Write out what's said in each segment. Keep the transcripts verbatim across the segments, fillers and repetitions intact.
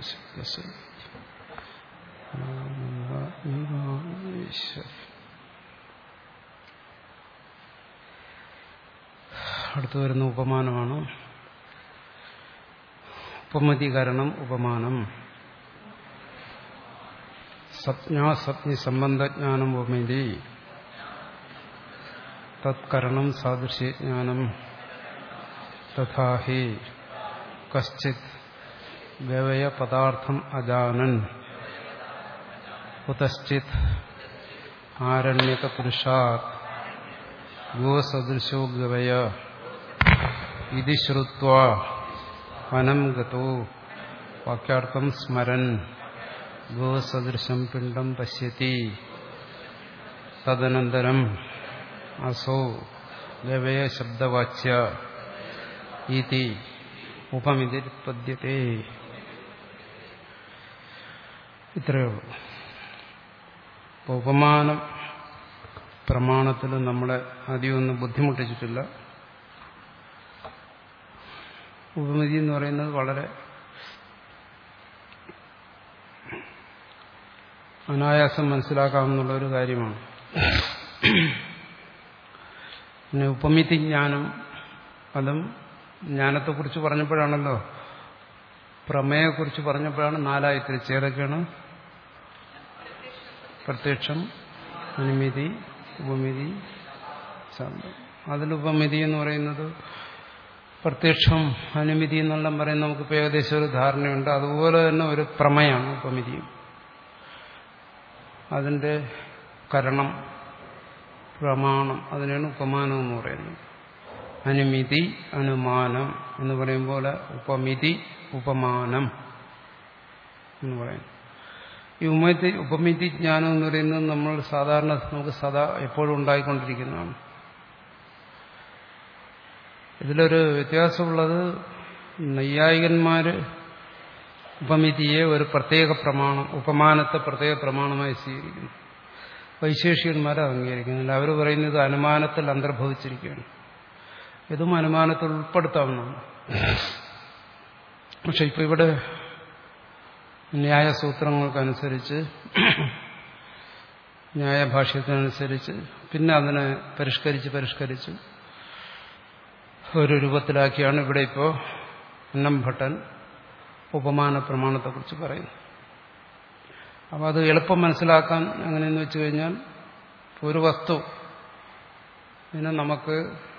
അടുത്തു വരുന്ന ഉപമാനമാണ്. ഉപമതികരണം ഉപമാനം. സജ്ഞാസജ്ഞി സംബന്ധജ്ഞാനം ഉപമതി തത്കരണം സാദൃശ്യജ്ഞാനം തഥാഹി കശ്ചിത് ഗവയ പദാർത്ഥം അജാനൻ കുതശ്ചിത് ആരണ്യക പുരുഷാത് ഗോസദൃശോ ഗവയ ഇതി ശ്രുത്വാ വനം ഗതോ വാക്യാർത്ഥം സ്മരൻ ഗോസദൃശം പിണ്ഡം പശ്യതി തദനന്തരം അസോ ഗവയ ശബ്ദവാച്യ ഇതി ഉപമിതിരുപദ്യത്തെ. ഇത്രയേ ഉള്ളൂ. അപ്പോൾ ഉപമാനം പ്രമാണത്തിൽ നമ്മളെ അധികമൊന്നും ബുദ്ധിമുട്ടിച്ചിട്ടില്ല. ഉപമിതി എന്ന് പറയുന്നത് വളരെ അനായാസം മനസ്സിലാക്കാവുന്ന ഒരു കാര്യമാണ്. പിന്നെ ഉപമിതി ജ്ഞാനം, അതും ജ്ഞാനത്തെക്കുറിച്ച് പറഞ്ഞപ്പോഴാണല്ലോ, പ്രമേയെക്കുറിച്ച് പറഞ്ഞപ്പോഴാണ് നാലായി തിരിച്ച്. ഏതൊക്കെയാണ്? പ്രത്യക്ഷം, അനുമിതി, ഉപമിതി, ശബ്ദം. അതിൽ ഉപമിതി എന്ന് പറയുന്നത് പ്രത്യക്ഷം, അനുമിതി എന്നെല്ലാം പറയുന്നത് നമുക്കിപ്പോൾ ഏകദേശം ഒരു ധാരണയുണ്ട്. അതുപോലെ തന്നെ ഒരു പ്രമേയാണ് ഉപമിതിയും. അതിൻ്റെ കരണം, പ്രമാണം, അതിനാണ് ഉപമാനം എന്ന് പറയുന്നത്. അനുമിതി, അനുമാനം എന്ന് പറയുമ്പോൾ ഉപമിതി, ഉപമാനം എന്ന് പറയുന്നു. ഈ ഉപമിതി ഉപമിതി ജ്ഞാനം എന്ന് പറയുന്നത് നമ്മൾ സാധാരണ നമുക്ക് സദാ എപ്പോഴും ഉണ്ടായിക്കൊണ്ടിരിക്കുന്നതാണ്. ഇതിലൊരു വ്യത്യാസമുള്ളത്, നൈയായികന്മാർ ഉപമിതിയെ ഒരു പ്രത്യേക പ്രമാണം, ഉപമാനത്തെ പ്രത്യേക പ്രമാണമായി സ്വീകരിക്കുന്നു. വൈശേഷികന്മാരെ അംഗീകരിക്കുന്നില്ല. അവർ പറയുന്നത് അനുമാനത്തിൽ അന്തർഭവിച്ചിരിക്കുകയാണ്. ഇതും അനുമാനത്തിൽ ഉൾപ്പെടുത്താവുന്നതാണ്. പക്ഷെ ഇപ്പം ഇവിടെ ന്യായസൂത്രങ്ങൾക്കനുസരിച്ച്, ന്യായഭാഷ്യത്തിനനുസരിച്ച് പിന്നെ അതിനെ പരിഷ്കരിച്ച് പരിഷ്കരിച്ച് ഒരു രൂപത്തിലാക്കിയാണ് ഇവിടെ ഇപ്പോൾ അന്നംഭട്ടൻ ഉപമാന പ്രമാണത്തെക്കുറിച്ച് പറയുന്നത്. അപ്പോൾ അത് എളുപ്പം മനസ്സിലാക്കാൻ എങ്ങനെയെന്ന് വെച്ച് കഴിഞ്ഞാൽ, ഒരു വസ്തു ഇതിനെ നമുക്ക്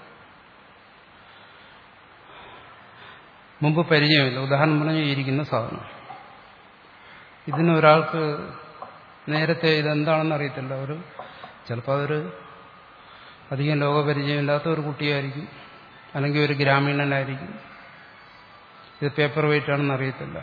മുമ്പ് പരിചയമില്ല. ഉദാഹരണം പറഞ്ഞാൽ ഇരിക്കുന്ന സാധനം, ഇതിനൊരാൾക്ക് നേരത്തെ ഇതെന്താണെന്ന് അറിയത്തില്ല. ഒരു ചിലപ്പോൾ അതൊരു അധികം ലോകപരിചയമില്ലാത്ത ഒരു കുട്ടിയായിരിക്കും, അല്ലെങ്കിൽ ഒരു ഗ്രാമീണനായിരിക്കും. ഇത് പേപ്പർ വെയിറ്റ് ആണെന്ന് അറിയത്തില്ല.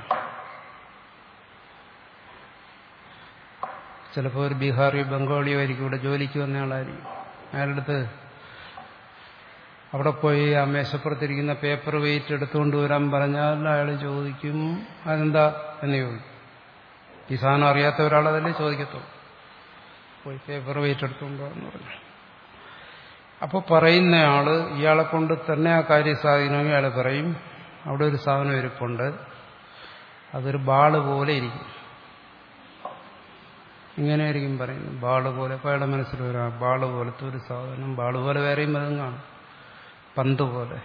ചിലപ്പോൾ ഒരു ബീഹാറിയോ ബംഗാളിയോ ആയിരിക്കും, ഇവിടെ ജോലിക്ക് വന്ന ആളായിരിക്കും. അയാളുടെ അടുത്ത് അവിടെ പോയി ആ മേശപ്പുറത്തിരിക്കുന്ന പേപ്പർ വെയിറ്റ് എടുത്തുകൊണ്ട് വരാൻ പറഞ്ഞാൽ അയാൾ ചോദിക്കും, അതെന്താ എന്ന് ചോദിക്കും. ഈ സാധനം അറിയാത്ത ഒരാളതല്ലേ ചോദിക്കത്തുള്ളൂ. പോയി പേപ്പർ വെയിറ്റ് എടുത്തുകൊണ്ടോ എന്ന് പറഞ്ഞു. അപ്പോൾ പറയുന്നയാള് ഇയാളെ കൊണ്ട് തന്നെ ആ കാര്യം സാധിക്കണമെങ്കിൽ അയാൾ പറയും, അവിടെ ഒരു സാധനം ഇരിപ്പുണ്ട്, അതൊരു ബാള് പോലെ ഇരിക്കും. ഇങ്ങനെയായിരിക്കും പറയുന്നത്, ബാള് പോലെ. അപ്പോൾ അയാളുടെ മനസ്സിൽ വരാം, ബാള് പോലത്തെ ഒരു സാധനം. ബാള് പോലെ വേറെയും മതം കാണും, പന്ത് പോലെ.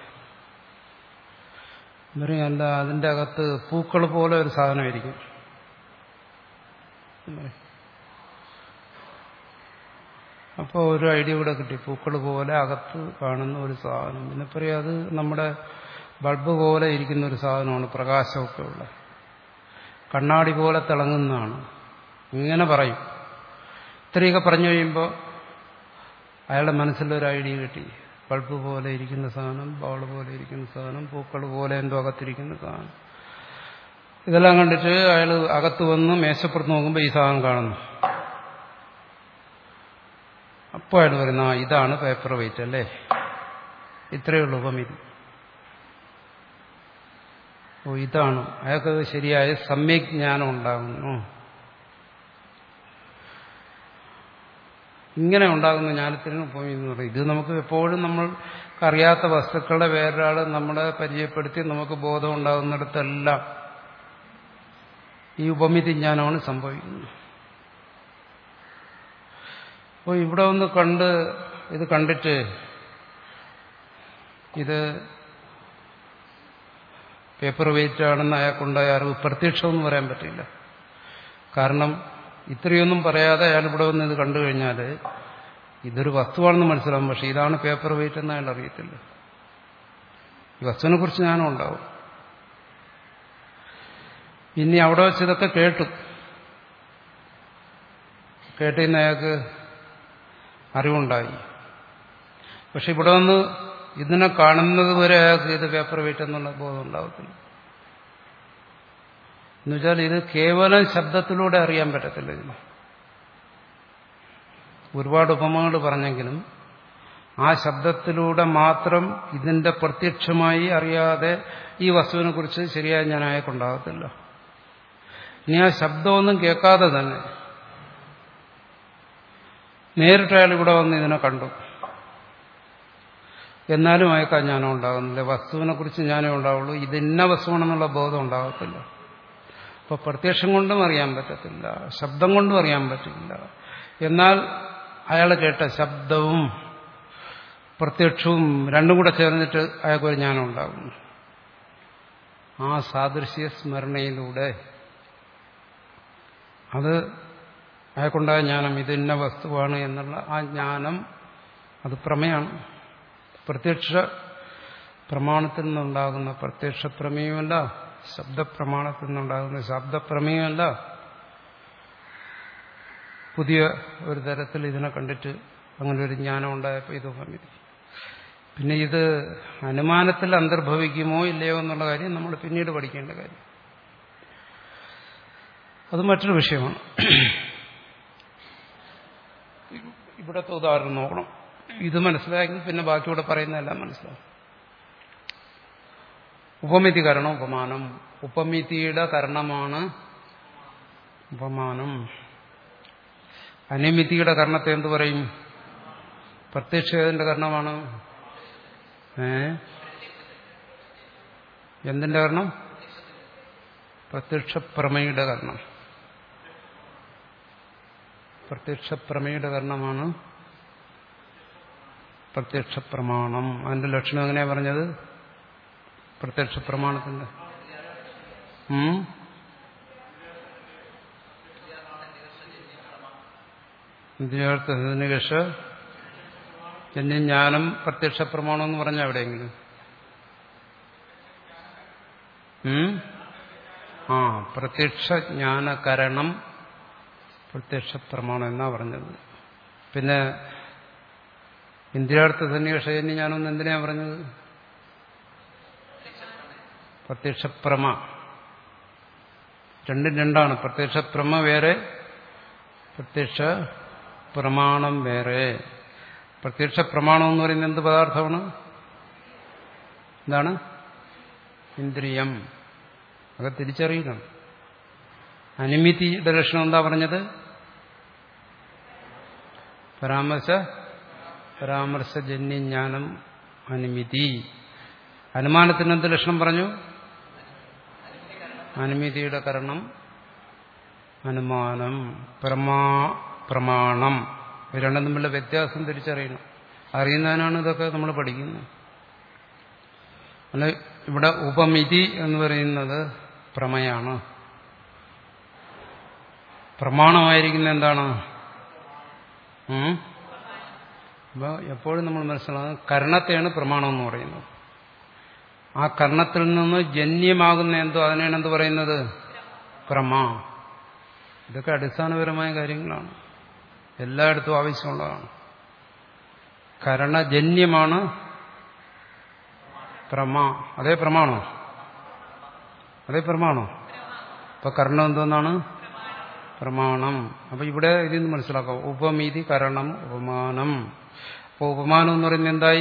പറയും, അല്ല, അതിൻ്റെ അകത്ത് പൂക്കൾ പോലെ ഒരു സാധനമായിരിക്കും. അപ്പോൾ ഒരു ഐഡിയ കൂടെ കിട്ടി, പൂക്കൾ പോലെ അകത്ത് കാണുന്ന ഒരു സാധനം. പിന്നെ പറയും, അത് നമ്മുടെ ബൾബ് പോലെ ഇരിക്കുന്ന ഒരു സാധനമാണ്, പ്രകാശമൊക്കെ ഉള്ള, കണ്ണാടി പോലെ തിളങ്ങുന്നതാണ്. ഇങ്ങനെ പറയും. ഇത്രയൊക്കെ പറഞ്ഞു കഴിയുമ്പോൾ അയാളുടെ മനസ്സിലൊരു ഐഡിയ കിട്ടി. ബൾബ് പോലെ ഇരിക്കുന്ന സാധനം, ബോൾ പോലെ ഇരിക്കുന്ന സാധനം, പൂക്കൾ പോലെ എന്തോ അകത്തിരിക്കുന്ന സാധനം. ഇതെല്ലാം കണ്ടിട്ട് അയാൾ അകത്ത് വന്ന് മേശപ്പുറത്ത് നോക്കുമ്പോൾ ഈ സാധനം കാണുന്നു. അപ്പോൾ അയാൾ പറയുന്ന, ആ ഇതാണ് പേപ്പർ വെയിറ്റ് അല്ലേ. ഇത്രയേ ഉള്ളൂ ഉപമിതി. ഓ ഇതാണ്. അയാൾക്ക് ശരിയായ സമ്യക് ജ്ഞാനം ഉണ്ടാകുന്നു. ഇങ്ങനെ ഉണ്ടാകുന്ന ജ്ഞാനത്തിന് ഉപമി എന്ന് പറയും. ഇത് നമുക്ക് എപ്പോഴും നമ്മൾക്ക് അറിയാത്ത വസ്തുക്കളെ വേറൊരാൾ നമ്മളെ പരിചയപ്പെടുത്തി നമുക്ക് ബോധം ഉണ്ടാകുന്നിടത്തെല്ലാം ഈ ഉപമിതി ജ്ഞാനമാണ് സംഭവിക്കുന്നത്. അപ്പോൾ ഇവിടെ ഒന്ന് കണ്ട് ഇത് കണ്ടിട്ട് ഇത് പേപ്പർ വെയിറ്റ് ആണെന്ന് അയാൾക്കുണ്ടായ അറിവ് പ്രത്യക്ഷമെന്ന് പറയാൻ പറ്റില്ല. കാരണം ഇത്രയൊന്നും പറയാതെ അയാൾ ഇവിടെ വന്ന് ഇത് കണ്ടു കഴിഞ്ഞാൽ ഇതൊരു വസ്തുവാണെന്ന് മനസ്സിലാവും. പക്ഷെ ഇതാണ് പേപ്പർ വെയിറ്റ് എന്ന് അയാൾ അറിയത്തില്ല. ഈ വസ്തുവിനെ കുറിച്ച് ജ്ഞാനം ഉണ്ടാവും. ഇനി അവിടെ വെച്ച് ഇതൊക്കെ കേട്ടു കേട്ടിന്ന് അയാൾക്ക് അറിവുണ്ടായി. പക്ഷെ ഇവിടെ വന്ന് ഇതിനെ കാണുന്നത് വരെ അയാൾക്ക് ഇത് പേപ്പർ വെയിറ്റ് എന്നുള്ള ബോധം ഉണ്ടാകത്തില്ല. എന്നുവെച്ചാൽ ഇത് കേവലം ശബ്ദത്തിലൂടെ അറിയാൻ പറ്റത്തില്ല. ഇതിന് ഒരുപാട് ഉപമകൾ പറഞ്ഞെങ്കിലും ആ ശബ്ദത്തിലൂടെ മാത്രം ഇതിന്റെ പ്രത്യക്ഷമായി അറിയാതെ ഈ വസ്തുവിനെ കുറിച്ച് ശരിയായ ജ്ഞാനം അയാൾക്കുണ്ടാകത്തില്ല. ഇനി ആ ശബ്ദമൊന്നും കേൾക്കാതെ തന്നെ നേരിട്ട് അയാൾ ഇവിടെ വന്ന് ഇതിനെ കണ്ടു, എന്നാലും അയാൾക്ക് ആ ജ്ഞാനം ഉണ്ടാകുന്നില്ല. വസ്തുവിനെ കുറിച്ച് ജ്ഞാനം ഉണ്ടാവുള്ളൂ, ഇത് ഇന്ന വസ്തുവാണെന്നുള്ള ബോധം ഉണ്ടാകത്തില്ല. അപ്പൊ പ്രത്യക്ഷം കൊണ്ടും അറിയാൻ പറ്റത്തില്ല, ശബ്ദം കൊണ്ടും അറിയാൻ പറ്റില്ല. എന്നാൽ അയാൾ കേട്ട ശബ്ദവും പ്രത്യക്ഷവും രണ്ടും കൂടെ ചേർന്നിട്ട് അയാൾക്കൊരു ജ്ഞാനം ഉണ്ടാകുന്നു. ആ സാദൃശ്യ സ്മരണയിലൂടെ അത് അയാൾക്കുണ്ടായ ജ്ഞാനം ഇത് ഇന്ന വസ്തുവാണ് എന്നുള്ള ആ ജ്ഞാനം അത് പ്രമേയാണ്. പ്രത്യക്ഷ പ്രമാണത്തിൽ നിന്നുണ്ടാകുന്ന പ്രത്യക്ഷ പ്രമേയമല്ല, ശബ്ദപ്രമാണത്തിൽ നിന്നുണ്ടാകുന്ന ശബ്ദപ്രമേയമല്ല. പുതിയ ഒരു തരത്തിൽ ഇതിനെ കണ്ടിട്ട് അങ്ങനെ ഒരു ജ്ഞാനം ഉണ്ടായപ്പോൾ ഇത് ഉപമിതി. പിന്നെ ഇത് അനുമാനത്തിൽ അന്തർഭവിക്കുമോ ഇല്ലയോ എന്നുള്ള കാര്യം നമ്മൾ പിന്നീട് പഠിക്കേണ്ട കാര്യം, അത് മറ്റൊരു വിഷയമാണ്. ഇവിടത്തെ ഉദാഹരണം നോക്കണം. ഇത് മനസ്സിലാക്കി പിന്നെ ബാക്കിയൂടെ പറയുന്നതെല്ലാം മനസ്സിലാവും. ഉപമിതി കരണം ഉപമാനം. ഉപമിതിയുടെ കരണമാണ് ഉപമാനം. അനിമിതിയുടെ കരണത്തെ എന്ത് പറയും? പ്രത്യക്ഷത്തിന്റെ കരണമാണ്. ഏ എന്തിന്റെ കരണം? പ്രത്യക്ഷ പ്രമേയുടെ കരണം. പ്രത്യക്ഷ പ്രമേയുടെ കരണമാണ് പ്രത്യക്ഷ പ്രമാണം. അതിന്റെ ലക്ഷണം എങ്ങനെയാ പറഞ്ഞത്? പ്രത്യക്ഷ പ്രമാണത്തിന്റെ നികഷ ജന്യജ്ഞാനം പ്രത്യക്ഷ പ്രമാണം എന്ന് പറഞ്ഞാൽ എവിടെയെങ്കിലും ആ പ്രത്യക്ഷ ജ്ഞാനകരണം പ്രത്യക്ഷ പ്രമാണം എന്നാ പറഞ്ഞത്. പിന്നെ ഇന്ദ്രിയാർത്ഥ സന്നിവേഷജന്യ ജ്ഞാനം എന്തിനാ പറഞ്ഞത്? പ്രത്യക്ഷ പ്രമ. രണ്ടും രണ്ടാണ്. പ്രത്യക്ഷ പ്രമ വേറെ, പ്രത്യക്ഷ പ്രമാണം വേറെ. പ്രത്യക്ഷ പ്രമാണം എന്ന് പറയുന്നത് എന്ത് പദാർത്ഥമാണ്? എന്താണ്? ഇന്ദ്രിയം. അത് തിരിച്ചറിയണം. അനിമിതിയുടെ ലക്ഷണം എന്താ പറഞ്ഞത്? പരാമർശ പരാമർശജന്യജ്ഞാനം അനിമിതി. അനുമാനത്തിന് എന്ത് ലക്ഷണം പറഞ്ഞു? അനിമിതിയുടെ കരണം അനുമാനം. പ്രമാ പ്രമാണം. രണ്ടും തമ്മിലുള്ള വ്യത്യാസം തിരിച്ചറിയണം. അറിയുന്നതിനാണ് ഇതൊക്കെ നമ്മൾ പഠിക്കുന്നത്. അല്ല, ഇവിടെ ഉപമിതി എന്ന് പറയുന്നത് പ്രമയാണ്. പ്രമാണമായിരിക്കുന്ന എന്താണ്? അപ്പോൾ എപ്പോഴും നമ്മൾ മനസ്സിലാക്കുന്നത് കർണത്തെയാണ് പ്രമാണം എന്ന് പറയുന്നത്. ആ കർണത്തിൽ നിന്ന് ജന്യമാകുന്ന എന്തോ അതിനെയാണ് എന്ത് പറയുന്നത്? പ്രമാ. ഇതൊക്കെ അടിസ്ഥാനപരമായ കാര്യങ്ങളാണ്, എല്ലായിടത്തും ആവശ്യമുള്ളതാണ്. കരണജന്യമാണ് പ്രമാ. അതേ പ്രമാണോ? അതേ പ്രമാണോ? അപ്പൊ കരണം എന്തോന്നാണ്? പ്രമാണം. അപ്പൊ ഇവിടെ ഇതിൽ നിന്ന് മനസ്സിലാക്കാം ഉപമിതി കരണം ഉപമാനം. അപ്പൊ ഉപമാനം എന്ന് പറയുന്നത് എന്തായി?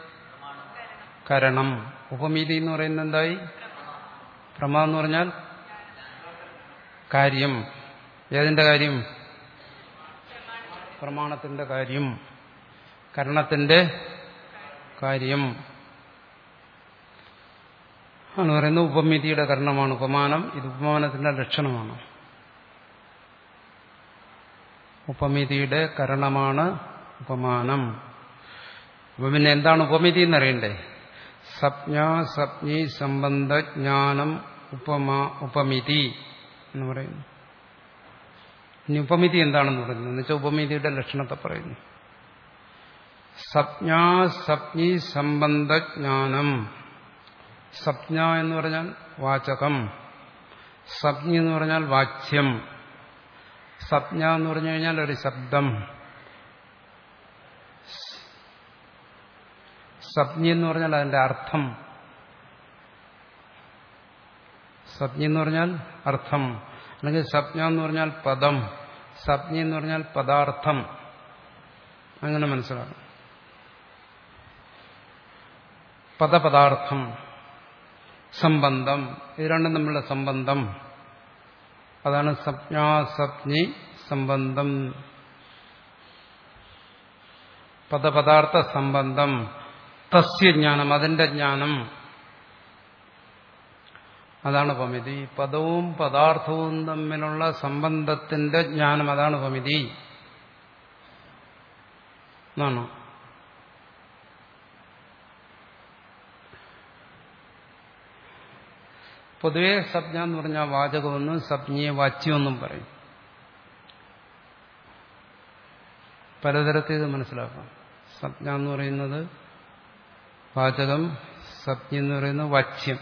കരണം. ഉപമിതി എന്ന് പറയുന്നത് എന്തായി? പ്രമാ എന്ന് പറഞ്ഞാൽ കാര്യം. ഏതിന്റെ കാര്യം? പ്രമാണത്തിന്റെ കാര്യം, കരണത്തിന്റെ കാര്യം. ആണ് പറയുന്നത് ഉപമിതിയുടെ കരണമാണ് ഉപമാനം. ഇത് ഉപമാനത്തിന്റെ ലക്ഷണമാണ്. ഉപമിതിയുടെ കരണമാണ് ഉപമാനം. അപ്പൊ പിന്നെ എന്താണ് ഉപമിതി എന്നറിയണ്ടേ? സപ്ഞാ സപ്ഞി സംബന്ധ ജ്ഞാനം ഉപമാ ഉപമിതി എന്ന് പറയുന്നു. ഇനി ഉപമിതി എന്താണെന്ന് പറയുന്നത് എന്ന് വെച്ചാൽ ഉപമിതിയുടെ ലക്ഷണത്തെ പറയുന്നു. സപ്ഞാ സപ്ഞി സംബന്ധ ജ്ഞാനം. സപ്ഞ എന്ന് പറഞ്ഞാൽ വാചകം, സപ്ഞി എന്ന് പറഞ്ഞാൽ വാച്യം. സപ്ഞ എന്ന് പറഞ്ഞു കഴിഞ്ഞാൽ ഒരു ശബ്ദം, സപ്ഞി എന്ന് പറഞ്ഞാൽ അതിന്റെ അർത്ഥം. സപ്ഞി എന്ന് പറഞ്ഞാൽ അർത്ഥം, അല്ലെങ്കിൽ സപ്ഞ എന്ന് പറഞ്ഞാൽ പദം, സപ്ഞി എന്ന് പറഞ്ഞാൽ പദാർത്ഥം. അങ്ങനെ മനസ്സിലാക്കണം. പദപദാർത്ഥം, സംബന്ധം, ഇത് രണ്ടും തമ്മിലുള്ള സംബന്ധം, അതാണ് സപ്ഞാ സപ്ഞി സംബന്ധം. പദപദാർത്ഥ സംബന്ധം, തസ്യ ജ്ഞാനം, അതിന്റെ ജ്ഞാനം, അതാണ് ഉപമിതി. പദവും പദാർത്ഥവും തമ്മിലുള്ള സംബന്ധത്തിന്റെ ജ്ഞാനം, അതാണ് ഉപമിതി എന്നാണ്. പൊതുവെ സപ്ഞ എന്ന് പറഞ്ഞാൽ വാചകമെന്നും സപ്ഞയെ വാച്യമെന്നും പറയും. പലതരത്തിൽ ഇത് മനസ്സിലാക്കാം. സപ്ഞ എന്ന് പറയുന്നത് വാചകം, സപ്ഞ എന്ന് പറയുന്നത് വാച്യം.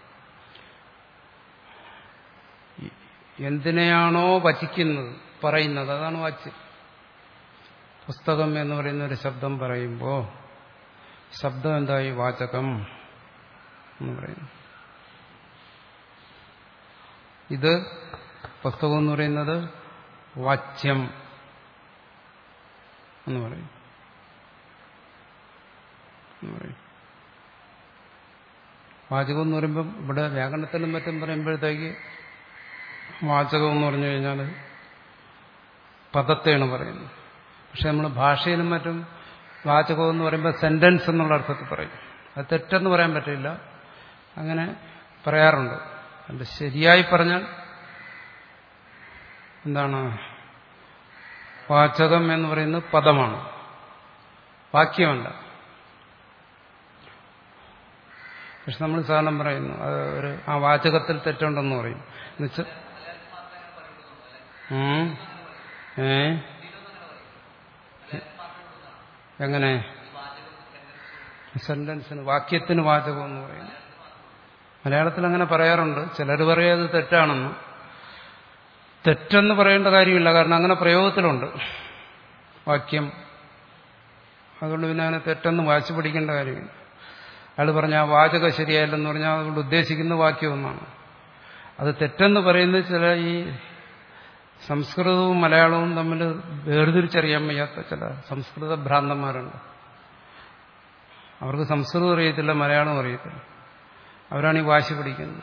എന്തിനെയാണോ വചിക്കുന്നത്, പറയുന്നത്, അതാണ് വാച്യം. പുസ്തകം എന്ന് പറയുന്ന ഒരു ശബ്ദം പറയുമ്പോൾ ശബ്ദം എന്തായി? വാചകം എന്ന് പറയുന്നു. ഇത് പുസ്തകം എന്ന് പറയുന്നത് വാച്യം എന്ന് പറയും. വാചകം എന്ന് പറയുമ്പം ഇവിടെ വ്യാകരണത്തിലും മറ്റും പറയുമ്പോഴത്തേക്ക് വാചകം എന്ന് പറഞ്ഞു കഴിഞ്ഞാൽ പദത്തെയാണ് പറയുന്നത്. പക്ഷെ നമ്മൾ ഭാഷയിലും മറ്റും വാചകം എന്ന് പറയുമ്പോൾ സെന്റൻസ് എന്നുള്ള അർത്ഥത്തിൽ പറയും. അത് തെറ്റെന്ന് പറയാൻ പറ്റില്ല, അങ്ങനെ പറയാറുണ്ട്. അത് ശരിയായി പറഞ്ഞാൽ എന്താണ്? വാചകം എന്ന് പറയുന്നത് പദമാണ്, വാക്യമല്ല. പക്ഷെ നമ്മൾ സാധാരണ പറയുന്നു അത് ഒരു ആ വാചകത്തിൽ തെറ്റുണ്ടെന്ന് പറയും. എന്നുവെച്ചാൽ ഏ എങ്ങനെ? സെന്റൻസിന്, വാക്യത്തിന് വാചകം എന്ന് പറയുന്നു. മലയാളത്തിൽ അങ്ങനെ പറയാറുണ്ട്. ചിലർ പറയാത് തെറ്റാണെന്ന്. തെറ്റെന്ന് പറയേണ്ട കാര്യമില്ല, കാരണം അങ്ങനെ പ്രയോഗത്തിലുണ്ട് വാക്യം. അതുകൊണ്ട് പിന്നെ അങ്ങനെ തെറ്റെന്ന് വാശി പിടിക്കേണ്ട കാര്യമില്ല. അയാൾ പറഞ്ഞ ആ വാചകം ശരിയായില്ലെന്ന് പറഞ്ഞാൽ അതുകൊണ്ട് ഉദ്ദേശിക്കുന്ന വാക്യം ഒന്നാണ്. അത് തെറ്റെന്ന് പറയുന്നത് ചില ഈ സംസ്കൃതവും മലയാളവും തമ്മിൽ വേർതിരിച്ചറിയാൻ വയ്യാത്ത ചില സംസ്കൃത ഭ്രാന്തന്മാരുണ്ട്. അവർക്ക് സംസ്കൃതം അറിയത്തില്ല, മലയാളം അറിയത്തില്ല. അവരാണ് ഈ വാശി പിടിക്കുന്നത്.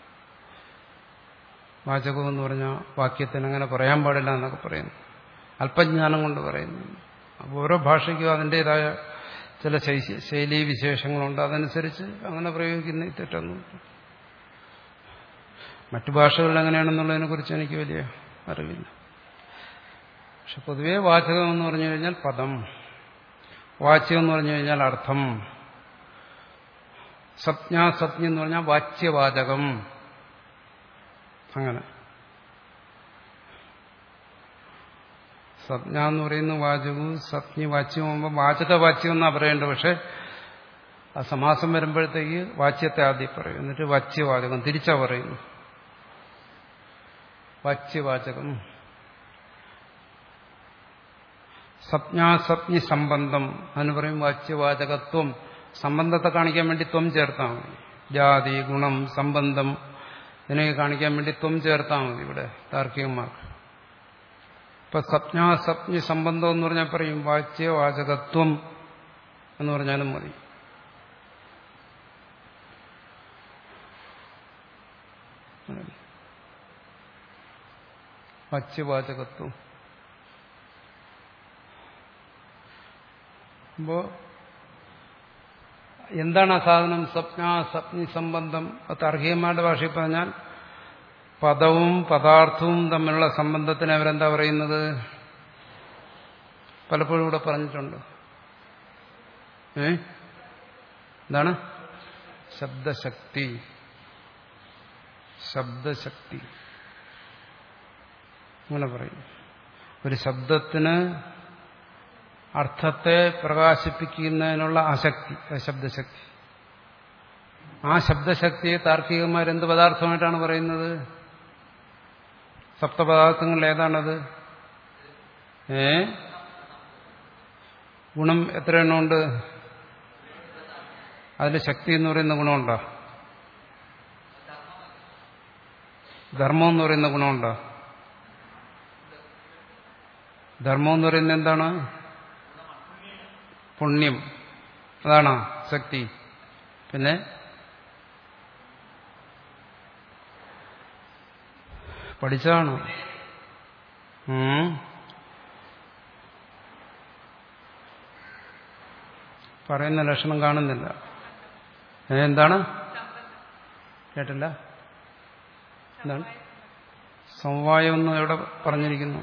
വാചകം എന്ന് പറഞ്ഞാൽ വാക്യത്തിന് അങ്ങനെ പറയാൻ പാടില്ല എന്നൊക്കെ പറയുന്നു. അല്പജ്ഞാനം കൊണ്ട് പറയുന്നു. അപ്പോൾ ഓരോ ഭാഷയ്ക്കും അതിൻ്റെതായ ചില ശൈലീ വിശേഷങ്ങളുണ്ട്. അതനുസരിച്ച് അങ്ങനെ പ്രയോഗിക്കുന്ന തെറ്റൊന്നും. മറ്റു ഭാഷകളിൽ എങ്ങനെയാണെന്നുള്ളതിനെ കുറിച്ച് എനിക്ക് വലിയ അറിവില്ല. പക്ഷെ പൊതുവേ വാചകം എന്ന് പറഞ്ഞു കഴിഞ്ഞാൽ പദം, വാച്യം എന്ന് പറഞ്ഞു കഴിഞ്ഞാൽ അർത്ഥം, സപ്ഞാ സപ്ഞി എന്ന് പറഞ്ഞാൽ വാച്യവാചകം. അങ്ങനെ സപ്ഞ എന്ന് പറയുന്ന വാചകവും സപ്ഞി വാച്യമാകുമ്പോൾ വാചകവാച്യം എന്നാ പറയേണ്ടത്. പക്ഷെ ആ സമാസം വരുമ്പോഴത്തേക്ക് വാച്യത്തെ ആദ്യം പറയും, എന്നിട്ട് വാച്യവാചകം തിരിച്ചാ പറയുന്നു. വാച്യവാചകം. സപ്ഞാ സപ്ഞി സംബന്ധം അതിന് പറയും വാച്യവാചകത്വം. സംബന്ധത്തെ കാണിക്കാൻ വേണ്ടി ത്വം ചേർത്താൽ മതി. ജാതി, ഗുണം, സംബന്ധം ഇതിനെയൊക്കെ കാണിക്കാൻ വേണ്ടി ത്വം ചേർത്താൽ മതി ഇവിടെ താർക്കികന്മാർക്ക്. ഇപ്പൊ സപ്ഞാ സപ്ഞി സംബന്ധം എന്ന് പറഞ്ഞാൽ പറയും വാച്യവാചകത്വം എന്ന് പറഞ്ഞാലും മതി. വാച്യവാചകത്വം. അപ്പോ എന്താണ് ആ സാധനം? സ്വപ്ന സ്വപ്നി സംബന്ധം. താർക്കികന്മാരുടെ ഭാഷയിൽ പറഞ്ഞാൽ പദവും പദാർത്ഥവും തമ്മിലുള്ള സംബന്ധത്തിന് അവരെന്താ പറയുന്നത്? പലപ്പോഴും ഇവിടെ പറഞ്ഞിട്ടുണ്ട്. ഏ എന്താണ്? ശബ്ദശക്തി. ശബ്ദശക്തി അങ്ങനെ പറയും. ഒരു ശബ്ദത്തിന് അർത്ഥത്തെ പ്രകാശിപ്പിക്കുന്നതിനുള്ള ആസക്തി, ശബ്ദശക്തി. ആ ശബ്ദശക്തിയെ താർക്കികന്മാരെന്ത് പദാർത്ഥമായിട്ടാണ് പറയുന്നത്? സപ്തപദാർത്ഥങ്ങളിൽ ഏതാണത്? ഏ ഗുണം എത്ര എണ്ണമുണ്ട്? അതിൽ ശക്തി എന്ന് പറയുന്ന ഗുണമുണ്ടോ? ധർമ്മം എന്ന് പറയുന്ന ഗുണമുണ്ടോ? ധർമ്മം എന്ന് പറയുന്നത് എന്താണ്? പുണ്യം. അതാണോ ശക്തി? പിന്നെ പഠിച്ചതാണോ? പറയുന്ന ലക്ഷണം കാണുന്നില്ല. എന്താണ്? കേട്ടില്ല. എന്താണ് സമവായം എന്ന് എവിടെ പറഞ്ഞിരിക്കുന്നു?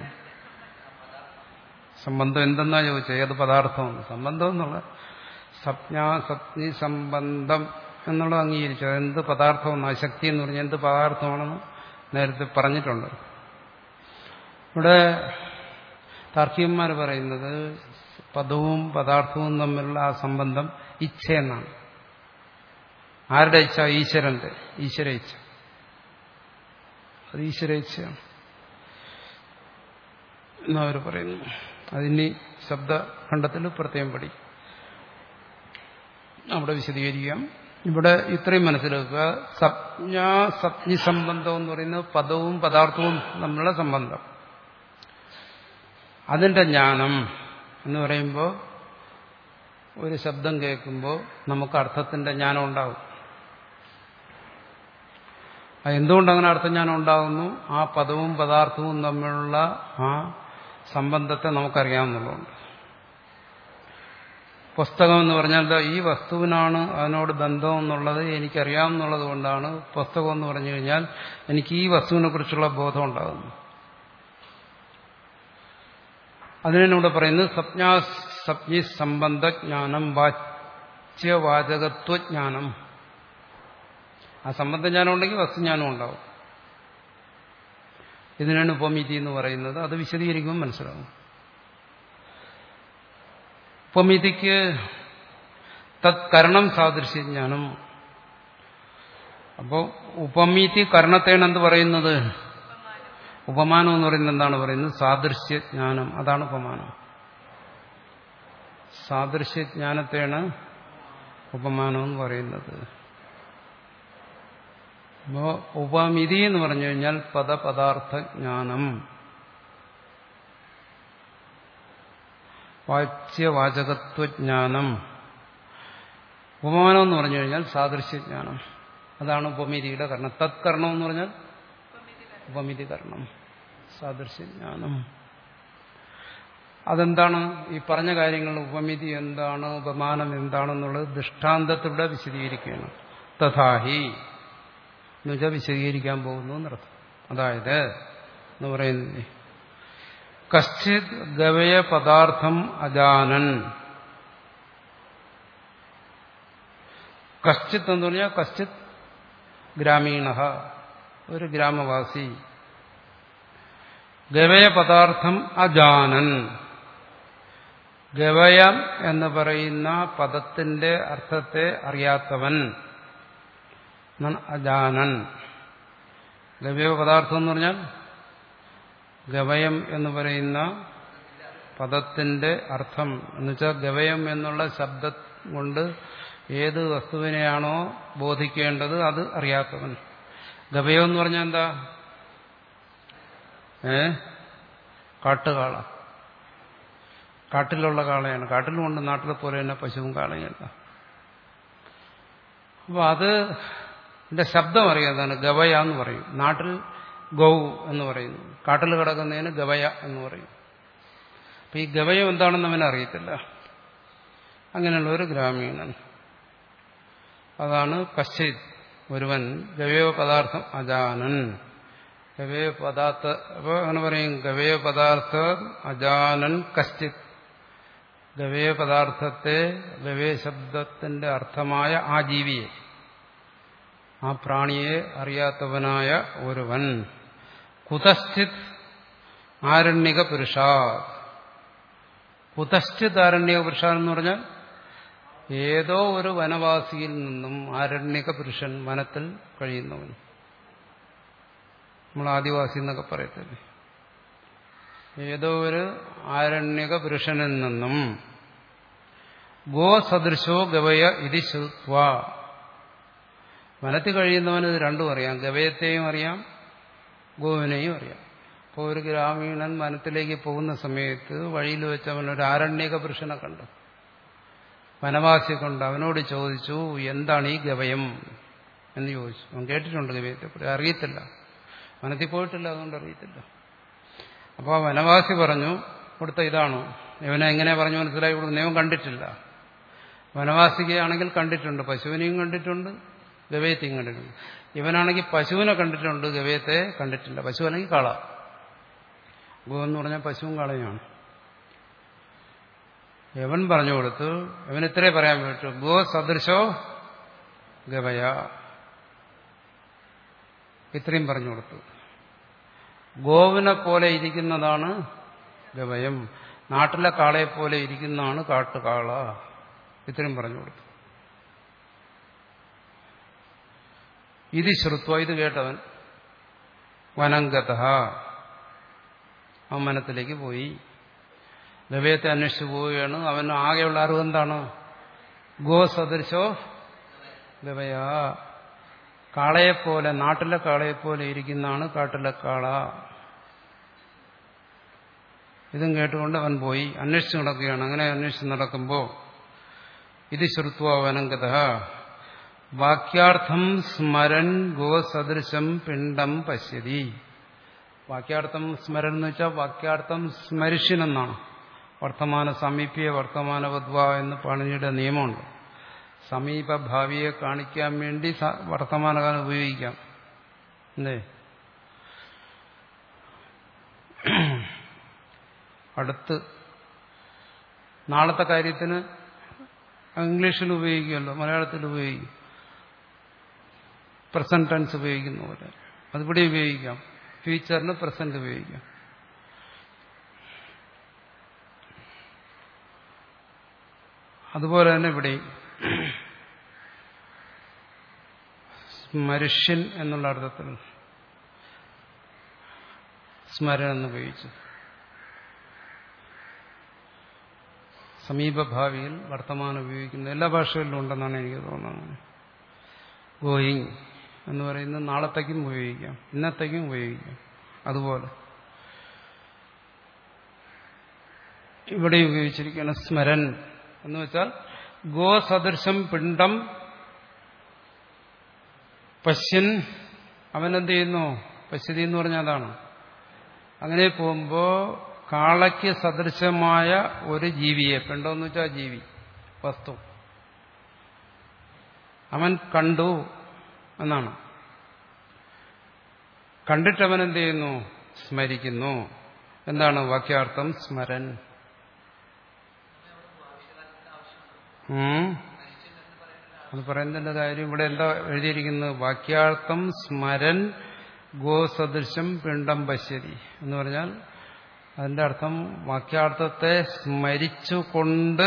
സംബന്ധം എന്തെന്നാ ചോദിച്ചത്? ഏത് പദാർത്ഥമാണ് സംബന്ധം എന്നുള്ള? സപ്ഞാ സപ്നി സംബന്ധം എന്നുള്ളത് അംഗീകരിച്ചു. അതെന്ത് പദാർത്ഥമെന്ന്, ശക്തി എന്ന് പറഞ്ഞാൽ എന്ത് പദാർത്ഥമാണെന്ന് നേരത്തെ പറഞ്ഞിട്ടുണ്ട്. ഇവിടെ താർക്കികന്മാർ പറയുന്നത് പദവും പദാർത്ഥവും തമ്മിലുള്ള ആ സംബന്ധം ഇച്ഛയെന്നാണ്. ആരുടെ ഇച്ഛ? ഈശ്വരന്റെ. ഈശ്വര ഇച്ഛ. അത് ഈശ്വര ഇച്ഛയാണ് എന്നവർ പറയുന്നു. അതിന് ശബ്ദഖണ്ഡത്തിൽ പ്രത്യേകം പഠിക്കും, അവിടെ വിശദീകരിക്കാം. ഇവിടെ ഇത്രയും മനസ്സിലാക്കുക. സപ്ഞാ സപ്ഞി സംബന്ധം എന്ന് പറയുന്നത് പദവും പദാർത്ഥവും തമ്മിലുള്ള സംബന്ധം. അതിന്റെ ജ്ഞാനം എന്ന് പറയുമ്പോൾ ഒരു ശബ്ദം കേൾക്കുമ്പോൾ നമുക്ക് അർത്ഥത്തിന്റെ ജ്ഞാനം ഉണ്ടാകും. എന്തുകൊണ്ടങ്ങനെ അർത്ഥജ്ഞാനം ഉണ്ടാകുന്നു? ആ പദവും പദാർത്ഥവും തമ്മിലുള്ള ആ സംബന്ധത്തെ നമുക്കറിയാവുന്നതുകൊണ്ട്. പുസ്തകം എന്ന് പറഞ്ഞാൽ ഈ വസ്തുവിനാണ് അതിനോട് ബന്ധം എന്നുള്ളത് എനിക്കറിയാമെന്നുള്ളത് കൊണ്ടാണ് പുസ്തകം എന്ന് പറഞ്ഞു കഴിഞ്ഞാൽ എനിക്ക് ഈ വസ്തുവിനെ കുറിച്ചുള്ള ബോധം ഉണ്ടാകുന്നു. അതിനൂടെ പറയുന്നത് സപ്ഞാ സപ്ഞി സംബന്ധജ്ഞാനം, വാച്യവാചകത്വജ്ഞാനം. ആ സംബന്ധജ്ഞാനം ഉണ്ടെങ്കിൽ വസ്തുജ്ഞാനം ഉണ്ടാവും. ഇതിനാണ് ഉപമിതി എന്ന് പറയുന്നത്. അത് വിശദീകരിക്കുമ്പോൾ മനസ്സിലാവും. ഉപമിതിക്ക് തത് കരണം സാദൃശ്യജ്ഞാനം. അപ്പോൾ ഉപമിതി കരണത്തെയാണ് എന്ത് പറയുന്നത്? ഉപമാനം എന്ന് പറയുന്നത് എന്താണ് പറയുന്നത്? സാദൃശ്യജ്ഞാനം. അതാണ് ഉപമാനം. സാദൃശ്യജ്ഞാനത്തെയാണ് ഉപമാനം എന്ന് പറയുന്നത്. അപ്പോ ഉപമിതി എന്ന് പറഞ്ഞു കഴിഞ്ഞാൽ പദപദാർത്ഥജ്ഞാനം, വാച്യവാചകത്വജ്ഞാനം. ഉപമാനം എന്ന് പറഞ്ഞു കഴിഞ്ഞാൽ സാദൃശ്യജ്ഞാനം. അതാണ് ഉപമിതിയുടെ കരണം. തത്കരണം എന്ന് പറഞ്ഞാൽ ഉപമിതി കരണം, സാദൃശ്യജ്ഞാനം. അതെന്താണ്? ഈ പറഞ്ഞ കാര്യങ്ങൾ ഉപമിതി എന്താണ്, ഉപമാനം എന്താണെന്നുള്ളത് ദൃഷ്ടാന്തത്തിലൂടെ വിശദീകരിക്കുകയാണ്. തഥാഹി എന്നുവെച്ചാൽ വിശദീകരിക്കാൻ പോകുന്നു എന്നർത്ഥം. അതായത് എന്ന് പറയുന്നത് കശ്ചിത് ഗവയ പദാർത്ഥം അജാനൻ. കശ്ചിത് എന്ന് പറഞ്ഞാൽ കശ്ചിത് ഗ്രാമീണ, ഒരു ഗ്രാമവാസി. ഗവയ പദാർത്ഥം അജാനൻ. ഗവയം എന്ന് പറയുന്ന പദത്തിന്റെ അർത്ഥത്തെ അറിയാത്തവൻ അജാനൻ. ഗവയ പദാർത്ഥം എന്ന് പറഞ്ഞാൽ ഗവയം എന്ന് പറയുന്ന പദത്തിന്റെ അർത്ഥം എന്ന് വെച്ചാൽ ഗവയം എന്നുള്ള ശബ്ദം കൊണ്ട് ഏത് വസ്തുവിനെയാണോ ബോധിക്കേണ്ടത് അത് അറിയാത്തവൻ. ഗവയം എന്ന് പറഞ്ഞാൽ എന്താ? ഏ കാട്ടുകാള. കാട്ടിലുള്ള കാളയാണ്. കാട്ടിലുമുണ്ട് നാട്ടിലെ പോലെ തന്നെ പശുവും കാളയല്ല. അപ്പോൾ അത് ഇതിന്റെ ശബ്ദം അറിയാതാണ് ഗവയ എന്ന് പറയും. നാട്ടിൽ ഗൗ എന്ന് പറയുന്നു, കാട്ടിൽ കിടക്കുന്നതിന് ഗവയ എന്ന് പറയും. അപ്പൊ ഈ ഗവയം എന്താണെന്ന് അവനെ അറിയത്തില്ല. അങ്ങനെയുള്ള ഒരു ഗ്രാമീണൻ. അതാണ് കശ്ചിത് ഒരുവൻ ഗവേയ പദാർത്ഥം അജാനൻ ഗവേയ പദാർത്ഥ അപ്പോൾ അങ്ങനെ പറയും ഗവേയ പദാർത്ഥ അജാനൻ കശ്ചിത് ഗവേയ പദാർത്ഥത്തെ ഗവേയ ശബ്ദത്തിന്റെ അർത്ഥമായ ആ ജീവിയെ ആ പ്രാണിയെ അറിയാത്തവനായ ഒരുവൻ കുതശ്ചിത് ആരണ്യക പുരുഷാ കുതശ്ചിത് ആരണ്യക പുരുഷ എന്ന് പറഞ്ഞാൽ ഏതോ ഒരു വനവാസിയിൽ നിന്നും ആരണ്യക പുരുഷൻ വനത്തിൽ കഴിയുന്നവൻ. നമ്മൾ ആദിവാസി എന്നൊക്കെ പറയത്തില്ലേ. ഏതോ ഒരു ആരണ്യക പുരുഷനിൽ നിന്നും ഗോസദൃശോ ഗവയ ഇതി ശ്രുത്വ വനത്തിൽ കഴിയുന്നവന് ഇത് രണ്ടും അറിയാം. ഗവയത്തെയും അറിയാം, ഗോവിനെയും അറിയാം. അപ്പോൾ ഒരു ഗ്രാമീണൻ വനത്തിലേക്ക് പോകുന്ന സമയത്ത് വഴിയിൽ വെച്ച് അവൻ ഒരു ആരണ്യക പുരുഷനെ കണ്ടു, വനവാസി കൊണ്ട്. അവനോട് ചോദിച്ചു, എന്താണ് ഈ ഗവയം എന്ന് ചോദിച്ചു. അവൻ കേട്ടിട്ടുണ്ട് ഗവയത്തെ, അറിയത്തില്ല, വനത്തിൽ പോയിട്ടില്ല, അതുകൊണ്ട് അറിയത്തില്ല. അപ്പോൾ ആ വനവാസി പറഞ്ഞു കൊടുത്ത ഇതാണോ? ഇവനെ എങ്ങനെ പറഞ്ഞു മനസ്സിലാക്കി കൊടുക്കുന്നു? ഇവൻ കണ്ടിട്ടില്ല. വനവാസികയാണെങ്കിൽ കണ്ടിട്ടുണ്ട്, പശുവിനെയും കണ്ടിട്ടുണ്ട്, ഗവയത്തെയും കണ്ടിട്ടുണ്ട്. ഇവനാണെങ്കിൽ പശുവിനെ കണ്ടിട്ടുണ്ട്, ഗവയത്തെ കണ്ടിട്ടില്ല. പശു അല്ലെങ്കിൽ കാള. ഗോ എന്ന് പറഞ്ഞാൽ പശുവും കാളയുമാണ്. യവൻ പറഞ്ഞു കൊടുത്തു, ഇവൻ ഇത്രേ പറയാൻ പറ്റൂ, ഗോ സദൃശോ ഗവയ, ഇത്രയും പറഞ്ഞു കൊടുത്തു. ഗോവിനെ പോലെ ഇരിക്കുന്നതാണ് ഗവയം, നാട്ടിലെ കാളയെ പോലെ ഇരിക്കുന്നതാണ് കാട്ടുകാള, ഇത്രയും പറഞ്ഞു കൊടുത്തു. ഇത് ശ്രുത്വ, ഇത് കേട്ടവൻ വനംഗത ആ വനത്തിലേക്ക് പോയി. ഗവയത്തെ അന്വേഷിച്ചു പോവുകയാണ്. അവന് ആകെയുള്ള അറിവ് എന്താണ്? ഗോ സദൃശോ ഗവയ, കാളയെപ്പോലെ, നാട്ടിലെ കാളയെപ്പോലെ ഇരിക്കുന്നതാണ് കാട്ടിലെ കാള. ഇതും കേട്ടുകൊണ്ട് അവൻ പോയി അന്വേഷിച്ച് നടക്കുകയാണ്. അങ്ങനെ അന്വേഷിച്ച് നടക്കുമ്പോൾ ഇത് ശ്രുത്വ വനംഗത വാക്യാർത്ഥം സ്മരൻ ഗോസദൃശം പിണ്ഡം പശ്യതി. വാക്യാർത്ഥം സ്മരൻ എന്ന് വെച്ചാൽ വാക്യാർത്ഥം സ്മരിഷ്യനെന്നാണ്. വർത്തമാന സമീപ്യ വർത്തമാനവദ്വ എന്ന് പാണിനിയുടെ നിയമമുണ്ട്. സമീപഭാവിയെ കാണിക്കാൻ വേണ്ടി വർത്തമാനകാലം ഉപയോഗിക്കാം. അല്ലേ? അടുത്ത് നാളത്തെ കാര്യത്തിന് ഇംഗ്ലീഷിൽ ഉപയോഗിക്കുമല്ലോ, മലയാളത്തിൽ ഉപയോഗിക്കും. പ്രസന്റ് ടെൻസ് ഉപയോഗിക്കുന്ന പോലെ അതിവിടെ ഉപയോഗിക്കാം. ഫ്യൂച്ചറിന് പ്രസന്റ് ഉപയോഗിക്കാം. അതുപോലെ തന്നെ ഇവിടെ സ്മരിഷ്യൻ എന്നുള്ള അർത്ഥത്തിൽ സ്മരൻ എന്ന് ഉപയോഗിച്ചു. സമീപഭാവിയിൽ വർത്തമാനം ഉപയോഗിക്കുന്ന എല്ലാ ഭാഷകളിലും ഉണ്ടെന്നാണ് എനിക്ക് തോന്നുന്നത്. ഗോയിങ് എന്ന് പറയുന്നത് നാളത്തേക്കും ഉപയോഗിക്കാം, ഇന്നത്തേക്കും ഉപയോഗിക്കാം. അതുപോലെ ഇവിടെ ഉപയോഗിച്ചിരിക്കുന്ന സ്മരൻ എന്ന് വെച്ചാൽ ഗോസദൃശം പിണ്ഡം പശ്യൻ. അവനെന്ത് ചെയ്യുന്നു? പശ്യതി എന്ന് പറഞ്ഞാൽ അതാണ്. അങ്ങനെ പോകുമ്പോൾ കാളയ്ക്ക് സദൃശമായ ഒരു ജീവിയെ, പിണ്ഡം എന്ന് വെച്ചാൽ ജീവി, വസ്തു, അവൻ കണ്ടു എന്നാണ്. കണ്ടിട്ട് അവൻ എന്ത് ചെയ്യുന്നു? സ്മരിക്കുന്നു. എന്താണ് വാക്യാർത്ഥം? സ്മരൻ. അത് പറയുന്നതിന്റെ കാര്യം ഇവിടെ എന്താ എഴുതിയിരിക്കുന്നത്? വാക്യാർത്ഥം സ്മരൻ ഗോസദൃശം പിണ്ഡം പശ്യതി എന്ന് പറഞ്ഞാൽ അതിന്റെ അർത്ഥം വാക്യാർത്ഥത്തെ സ്മരിച്ചുകൊണ്ട്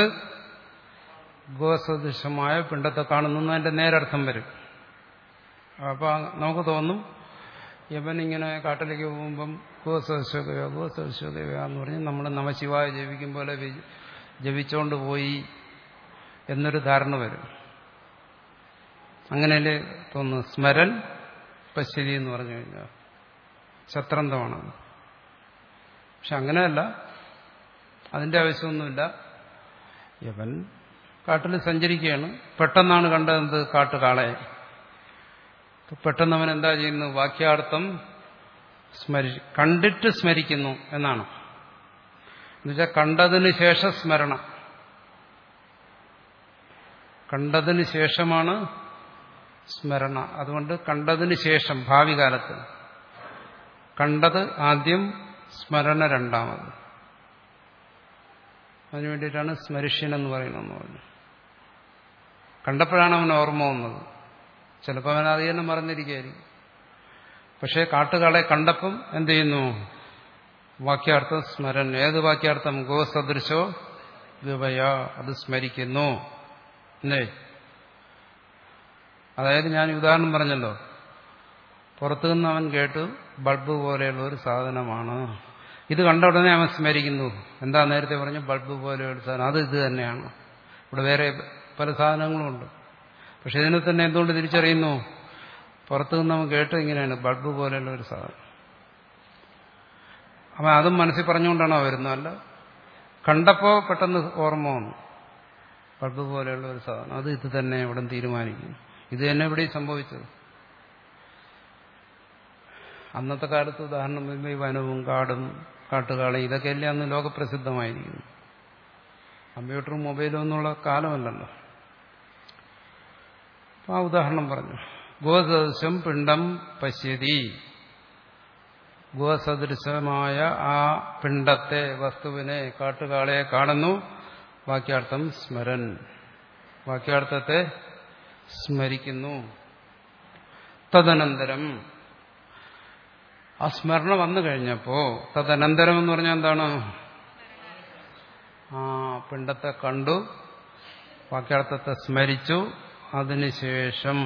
ഗോസദൃശമായ പിണ്ഡത്തെ കാണുന്നു. അതിന്റെ നേരർത്ഥം വരും. അപ്പൊ നമുക്ക് തോന്നും യവൻ ഇങ്ങനെ കാട്ടിലേക്ക് പോകുമ്പം ഗോസദൃശോദയ ഗോസദൃശോദയ എന്ന് പറഞ്ഞ് നമ്മൾ നമശിവായ ജപിക്കും പോലെ ജപിച്ചുകൊണ്ട് പോയി എന്നൊരു ധാരണ വരും. അങ്ങനെയല്ലേ തോന്നുന്നു. സ്മരൻ പശ്യതി എന്ന് പറഞ്ഞു കഴിഞ്ഞാൽ ശത്രന്തമാണ്. പക്ഷെ അങ്ങനെയല്ല, അതിന്റെ ആവശ്യമൊന്നുമില്ല. യവൻ കാട്ടിൽ സഞ്ചരിക്കുകയാണ്, പെട്ടെന്നാണ് കണ്ടത് കാട്ടുകാളയെ. പെട്ടെന്ന് അവൻ എന്താ ചെയ്യുന്നു? വാക്യാർത്ഥം സ്മരി കണ്ടിട്ട് സ്മരിക്കുന്നു എന്നാണ്. എന്നുവെച്ചാൽ കണ്ടതിന് ശേഷം സ്മരണം, കണ്ടതിന് ശേഷമാണ് സ്മരണ. അതുകൊണ്ട് കണ്ടതിന് ശേഷം ഭാവി കാലത്ത് കണ്ടത് ആദ്യം, സ്മരണ രണ്ടാമത്. അതിനു വേണ്ടിയിട്ടാണ് സ്മരിഷ്യൻ എന്ന് പറയുന്നതെന്ന് പറഞ്ഞു. കണ്ടപ്പോഴാണ് അവൻ ഓർമ്മ വന്നത്. ചിലപ്പോൾ അവൻ അത് തന്നെ മറന്നിരിക്കുകയായിരിക്കും. പക്ഷേ കാട്ടുകാളെ കണ്ടപ്പം എന്ത് ചെയ്യുന്നു? വാക്യാർത്ഥം സ്മരൻ. ഏത് വാക്യാർത്ഥം? ഗോസദൃശോ ഗവയ, അത് സ്മരിക്കുന്നു. അല്ലേ? അതായത് ഞാൻ ഉദാഹരണം പറഞ്ഞല്ലോ, പുറത്തു നിന്ന് അവൻ കേട്ടു ബൾബ് പോലെയുള്ള ഒരു സാധനമാണ്. ഇത് കണ്ട ഉടനെ അവൻ സ്മരിക്കുന്നു. എന്താ നേരത്തെ പറഞ്ഞു? ബൾബ് പോലെയുള്ള സാധനം. അത് ഇത് തന്നെയാണ്. ഇവിടെ വേറെ പല സാധനങ്ങളുമുണ്ട്. പക്ഷെ ഇതിനെ തന്നെ എന്തുകൊണ്ട് തിരിച്ചറിയുന്നു? പുറത്തു നിന്ന് അവൻ കേട്ട് ഇങ്ങനെയാണ്, ബൾബ് പോലെയുള്ള ഒരു സാധനം. അവൻ അതും മനസ്സിൽ പറഞ്ഞുകൊണ്ടാണോ വരുന്നത്? അല്ല, കണ്ടപ്പോൾ പെട്ടെന്ന് ഓർമ്മ വന്നു, ബൾബ് പോലെയുള്ള ഒരു സാധനം. അത് ഇത് തന്നെ ഇവിടെ തീരുമാനിക്കുന്നു. ഇത് തന്നെ ഇവിടെ സംഭവിച്ചത്. അന്നത്തെ കാലത്ത് ഉദാഹരണം ഈ വനവും കാടും കാട്ടുകാളയും ഇതൊക്കെയല്ലേ അന്ന് ലോകപ്രസിദ്ധമായിരിക്കുന്നു. കമ്പ്യൂട്ടറും മൊബൈലും എന്നുള്ള കാലമല്ലല്ലോ. ആ ഉദാഹരണം പറഞ്ഞു. ഗോസദൃശം പിണ്ഡം പശ്യതി. ഗോസദൃശമായ ആ പിണ്ഡത്തെ, വസ്തുവിനെ, കാട്ടുകാളയെ കാണുന്നു. വാക്യാർത്ഥം സ്മരൻ, വാക്യാർത്ഥത്തെ സ്മരിക്കുന്നു. തദനന്തരം, ആ സ്മരണ വന്നു കഴിഞ്ഞപ്പോ, തദനന്തരം എന്ന് പറഞ്ഞാൽ എന്താണ്? ആ പിണ്ഡത്തെ കണ്ടു, വാക്യാർത്ഥത്തെ സ്മരിച്ചു. അതിനുശേഷം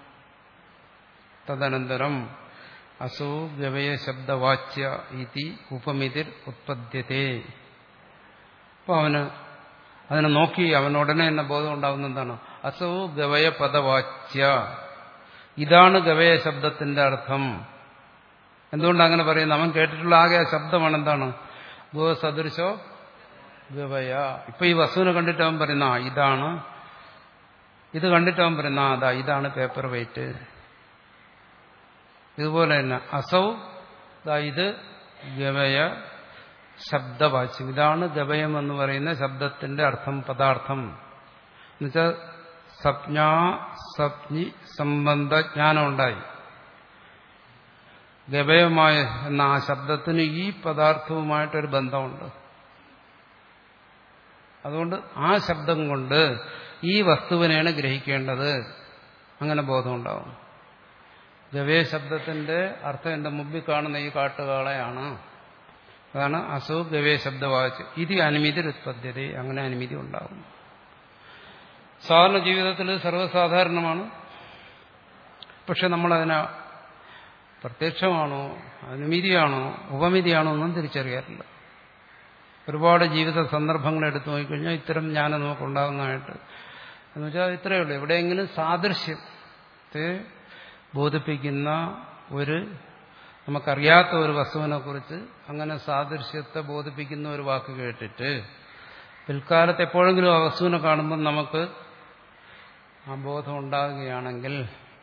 തദനന്തരം അസോ ഗവയ ശബ്ദവാച്യ ഇതി ഉപമിതിർ ഉത്പദ്യത്തെ. അപ്പൊ അവന് അതിനെ നോക്കി അവനുടനെ തന്നെ ബോധം ഉണ്ടാവുന്ന എന്താണ്? അസോ ഗവയ പദവാച്യ, ഇതാണ് ഗവയ ശബ്ദത്തിന്റെ അർത്ഥം. എന്തുകൊണ്ട് അങ്ങനെ പറയുന്നത്? അവൻ കേട്ടിട്ടുള്ള ആകെ ആ ശബ്ദമാണ് എന്താണ്? ഗോ സദൃശോ ഗവയ. ഇപ്പൊ ഈ വസ്തുവിനെ കണ്ടിട്ട് അവൻ പറയുന്ന ഇതാണ്, ഇത് കണ്ടിട്ട് അവൻ പറയുന്ന അതാ ഇതാണ് പേപ്പർ വെയിറ്റ്. ഇതുപോലെ തന്നെ അസൗ, ഇത് ഗവയ ശബ്ദവാച്യം. ഇതാണ് ഗവയം എന്ന് പറയുന്ന ശബ്ദത്തിന്റെ അർത്ഥം, പദാർത്ഥം. എന്നുവെച്ചാൽ സപ്ഞാ സപ്ഞി സംബന്ധ ജ്ഞാനം ഉണ്ടായി. ഗവയമായ എന്ന ആ ശബ്ദത്തിന് ഈ പദാർത്ഥവുമായിട്ടൊരു ബന്ധമുണ്ട്. അതുകൊണ്ട് ആ ശബ്ദം കൊണ്ട് ഈ വസ്തുവിനെയാണ് ഗ്രഹിക്കേണ്ടത്. അങ്ങനെ ബോധമുണ്ടാവും. ഗവയ ശബ്ദത്തിന്റെ അർത്ഥം എന്റെ മുമ്പിൽ കാണുന്ന ഈ കാട്ടുകാളയാണ്. അതാണ് അസോ ഗവയ ശബ്ദവാച്ച്. ഇത് അനുമതി ഉത്പദ്ധ്യത. അങ്ങനെ അനുമതി ഉണ്ടാകും. സാധാരണ ജീവിതത്തിൽ സർവ്വസാധാരണമാണ്. പക്ഷെ നമ്മളതിനെ പ്രത്യക്ഷമാണോ, അനുമതിയാണോ, ഉപമിതിയാണോ ഒന്നും തിരിച്ചറിയാറില്ല. ഒരുപാട് ജീവിത സന്ദർഭങ്ങൾ എടുത്തു നോക്കിക്കഴിഞ്ഞാൽ ഇത്തരം ജ്ഞാനം നമുക്കുണ്ടാകുന്നതായിട്ട് എന്ന് വെച്ചാൽ ഇത്രയേ ഉള്ളൂ. എവിടെയെങ്കിലും സാദൃശ്യത്തെ ബോധിപ്പിക്കുന്ന ഒരു, നമുക്കറിയാത്ത ഒരു വസ്തുവിനെ കുറിച്ച് അങ്ങനെ സാദൃശ്യത്തെ ബോധിപ്പിക്കുന്ന ഒരു വാക്ക് കേട്ടിട്ട് പിൽക്കാലത്ത് എപ്പോഴെങ്കിലും ആ വസ്തുവിനെ കാണുമ്പോൾ നമുക്ക് ആ ബോധം ഉണ്ടാകുകയാണെങ്കിൽ,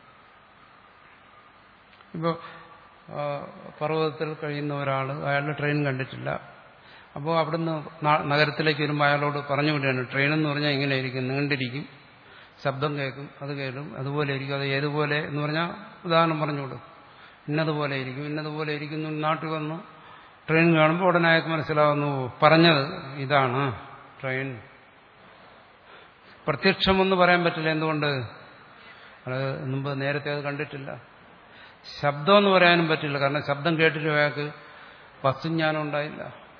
ഇപ്പോൾ പർവ്വതത്തിൽ കഴിയുന്ന ഒരാൾ, അയാളുടെ ട്രെയിൻ കണ്ടിട്ടില്ല. അപ്പോൾ അവിടുന്ന് നഗരത്തിലേക്ക് വരുമ്പോൾ അയാളോട് പറഞ്ഞു വിടുകയാണ്, ട്രെയിൻ എന്ന് പറഞ്ഞാൽ ഇങ്ങനെ ഇരിക്കും, നീണ്ടിരിക്കും, ശബ്ദം കേൾക്കും, അത് കേൾക്കും, അതുപോലെ ഇരിക്കും. അത് ഏതുപോലെ എന്ന് പറഞ്ഞാൽ ഉദാഹരണം പറഞ്ഞുകൊടുക്കും. ഇന്നതുപോലെ ഇരിക്കും, ഇന്നതുപോലെ ഇരിക്കുന്നു. നാട്ടിൽ വന്നു ട്രെയിൻ കാണുമ്പോൾ ഉടനെ അയാൾക്ക് മനസ്സിലാവുന്നു, പറഞ്ഞത് ഇതാണ് ട്രെയിൻ. പ്രത്യക്ഷമെന്ന് പറയാൻ പറ്റില്ല. എന്തുകൊണ്ട്? അത് മുമ്പ് നേരത്തെ അത് കണ്ടിട്ടില്ല. ശബ്ദം എന്ന് പറയാനും പറ്റില്ല. കാരണം ശബ്ദം കേട്ടിട്ട് അയാൾക്ക് വസ്തുജ്ഞാനം ഉണ്ടായില്ല.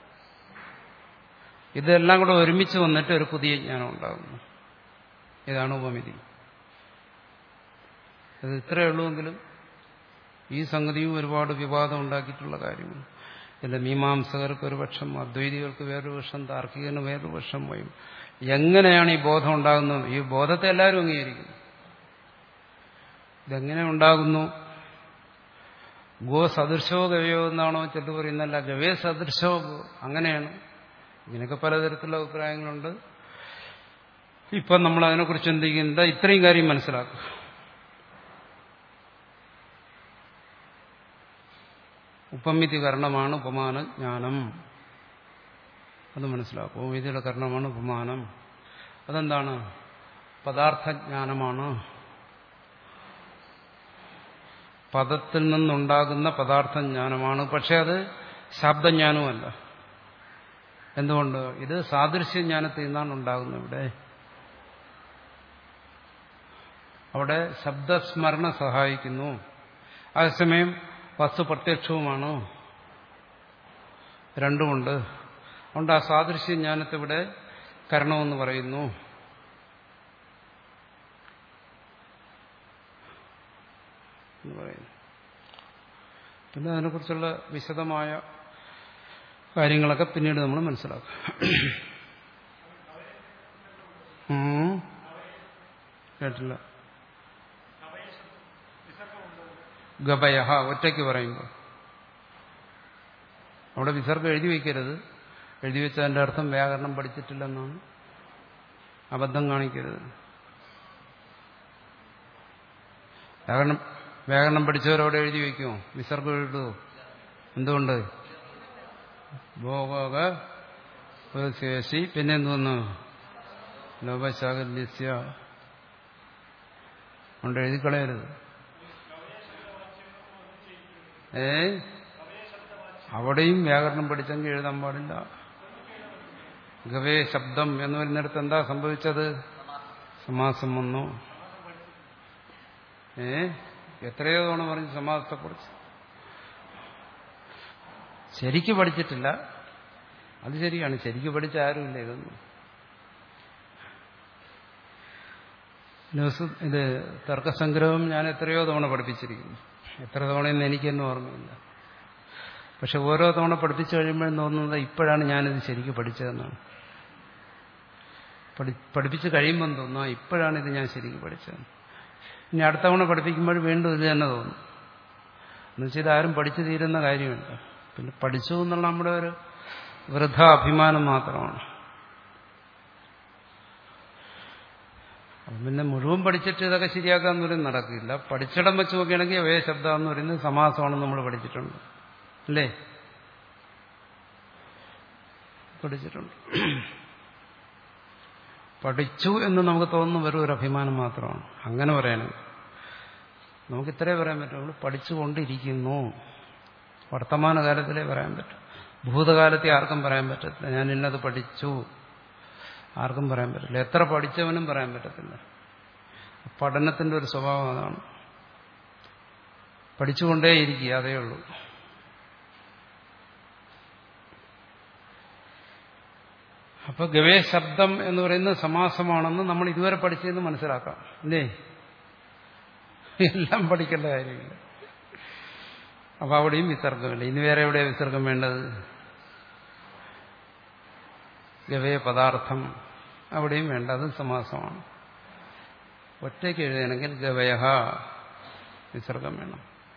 ഇതെല്ലാം കൂടെ ഒരുമിച്ച് വന്നിട്ട് ഒരു പുതിയ ജ്ഞാനം ഉണ്ടാകുന്നു. ഇതാണ് ഉപമിതി. അത് ഇത്രയേ ഉള്ളൂവെങ്കിലും ഈ സംഗതിയും ഒരുപാട് വിവാദം ഉണ്ടാക്കിയിട്ടുള്ള കാര്യമാണ്. ഇതിൽ മീമാംസകർക്ക് ഒരു പക്ഷം, അദ്വൈതികൾക്ക് വേറൊരു പക്ഷം, താർക്കികന് വേറൊരു പക്ഷം വയും. എങ്ങനെയാണ് ഈ ബോധം ഉണ്ടാകുന്നത്? ഈ ബോധത്തെ എല്ലാവരും അംഗീകരിക്കുന്നു. ഇതെങ്ങനെ ഉണ്ടാകുന്നു? ഗോ സദൃശോ ഗവയോ എന്നാണോ ചെല്ലു പറയുന്നല്ല, ഗവേ സദൃശോ ഗോ, അങ്ങനെയാണ്. ഇങ്ങനെയൊക്കെ പലതരത്തിലുള്ള അഭിപ്രായങ്ങളുണ്ട്. ഇപ്പം നമ്മൾ അതിനെക്കുറിച്ച് ചിന്തിക്കുന്നത് ഇത്രയും കാര്യം മനസ്സിലാക്കുക. ഉപമിതി കരണമാണ് ഉപമാന ജ്ഞാനം. അത് മനസ്സിലാക്കും. ഉപമിതിയുടെ കരണമാണ് ഉപമാനം. അതെന്താണ്? പദാർത്ഥജ്ഞാനമാണ്. പദത്തിൽ നിന്നുണ്ടാകുന്ന പദാർത്ഥ ജ്ഞാനമാണ്. പക്ഷെ അത് ശബ്ദജ്ഞാനവുമല്ല. എന്തുകൊണ്ട്? ഇത് സാദൃശ്യജ്ഞാനത്തിൽ നിന്നാണ് ഉണ്ടാകുന്നത്. ഇവിടെ അവിടെ ശബ്ദസ്മരണ സഹായിക്കുന്നു. അതേസമയം വസ്തു പ്രത്യക്ഷവുമാണ്. രണ്ടുമുണ്ട്. അതുകൊണ്ട് ആ സാദൃശ്യജ്ഞാനത്തെ ഇവിടെ കരണമെന്ന് പറയുന്നു. എന്ന് പറയുന്നു. പിന്നെ അതിനെക്കുറിച്ചുള്ള വിശദമായ കാര്യങ്ങളൊക്കെ പിന്നീട് നമ്മൾ മനസ്സിലാക്കും. കേട്ടില്ല. ഗബയ ഒറ്റയ്ക്ക് പറയുമ്പോൾ അവിടെ വിസർഗം എഴുതി വയ്ക്കരുത്. എഴുതി വെച്ചാൽ അതിൻ്റെ അർത്ഥം വ്യാകരണം പഠിച്ചിട്ടില്ലെന്നാണ്. അബദ്ധം കാണിക്കരുത്. വ്യാകരണം വ്യാകരണം പഠിച്ചവരവിടെ എഴുതി വയ്ക്കുമോ? വിസർഗം എഴുതുമോ? എന്തുകൊണ്ട്? ഭോഗ ശേഷി പിന്നെ എന്തോന്ന് ലോപശാകല്യസ്യ കൊണ്ട് എഴുതിക്കളയരുത്. ഏ അവിടെയും വ്യാകരണം പഠിച്ചെങ്കിൽ എഴുതാൻ പാടില്ല. ഗവേ ശബ്ദം എന്ന് പറയുന്നിടത്ത് എന്താ സംഭവിച്ചത്? സമാസം വന്നു. ഏ എത്രയോ തവണ പറഞ്ഞ് സമാസത്തെക്കുറിച്ച് ശരിക്ക് പഠിച്ചിട്ടില്ല. അത് ശരിയാണ്. ശരിക്ക് പഠിച്ച ആരുമില്ല ഇതൊന്നും. ന്യൂസ് ഇത് തർക്കസംഗ്രഹം ഞാൻ എത്രയോ തവണ പഠിപ്പിച്ചിരിക്കുന്നു. എത്ര തവണയെന്ന് എനിക്ക് തന്നെ ഓർമ്മയില്ല. പക്ഷെ ഓരോ തവണ പഠിപ്പിച്ചു കഴിയുമ്പോഴും തോന്നുന്നത് ഇപ്പോഴാണ് ഞാനിത് ശരിക്കും പഠിച്ചതെന്നാണ്. പഠി പഠിപ്പിച്ച് കഴിയുമ്പം തോന്നുന്നു ഇപ്പോഴാണ് ഇത് ഞാൻ ശരിക്കും പഠിച്ചതെന്ന്. ഇനി അടുത്ത തവണ പഠിപ്പിക്കുമ്പോൾ വീണ്ടും ഇത് തന്നെ തോന്നും. എന്നുവെച്ചാൽ ഇതാരും പഠിച്ചു തീരുന്ന കാര്യമില്ല. പിന്നെ പഠിച്ചു എന്നുള്ള നമ്മുടെ ഒരു വൃഥ അഭിമാനം മാത്രമാണ്. പിന്നെ മുഴുവൻ പഠിച്ചിട്ട് ഇതൊക്കെ ശരിയാക്കാന്ന് പറയുന്നത് നടക്കില്ല. പഠിച്ചിടം വെച്ച് നോക്കുകയാണെങ്കിൽ അവയ ശബ്ദം എന്ന് പറയുന്നത് സമാസമാണെന്ന് നമ്മൾ പഠിച്ചിട്ടുണ്ട്. അല്ലേ? പഠിച്ചിട്ടുണ്ട്. പഠിച്ചു എന്ന് നമുക്ക് തോന്നുന്ന വെറും ഒരു അഭിമാനം മാത്രമാണ്. അങ്ങനെ പറയാനും നമുക്ക് ഇത്രേ പറയാൻ പറ്റും. നമ്മൾ പഠിച്ചുകൊണ്ടിരിക്കുന്നു. വർത്തമാനകാലത്തിലേ പറയാൻ പറ്റും. ഭൂതകാലത്തെ ആർക്കും പറയാൻ പറ്റത്തില്ല. ഞാൻ ഇന്നത് പഠിച്ചു ആർക്കും പറയാൻ പറ്റില്ല. എത്ര പഠിച്ചവനും പറയാൻ പറ്റത്തില്ല. പഠനത്തിന്റെ ഒരു സ്വഭാവം അതാണ്. പഠിച്ചുകൊണ്ടേയിരിക്കുക, അതേ ഉള്ളൂ. അപ്പൊ ഗവേ ശബ്ദം എന്ന് പറയുന്നത് സമാസമാണെന്ന് നമ്മൾ ഇതുവരെ പഠിച്ചതെന്ന് മനസ്സിലാക്കാം. അല്ലേ? എല്ലാം പഠിക്കേണ്ട കാര്യമില്ല. അപ്പൊ അവിടെയും വിസർഗമില്ല. ഇനി വേറെ എവിടെയാണ് വിസർഗം വേണ്ടത്? ഗവേ പദാർത്ഥം അവിടെയും വേണ്ട. അതും സമാസമാണ്. ഒറ്റയ്ക്ക് എഴുതണമെങ്കിൽ ഗവയ വിസർഗം വേണം.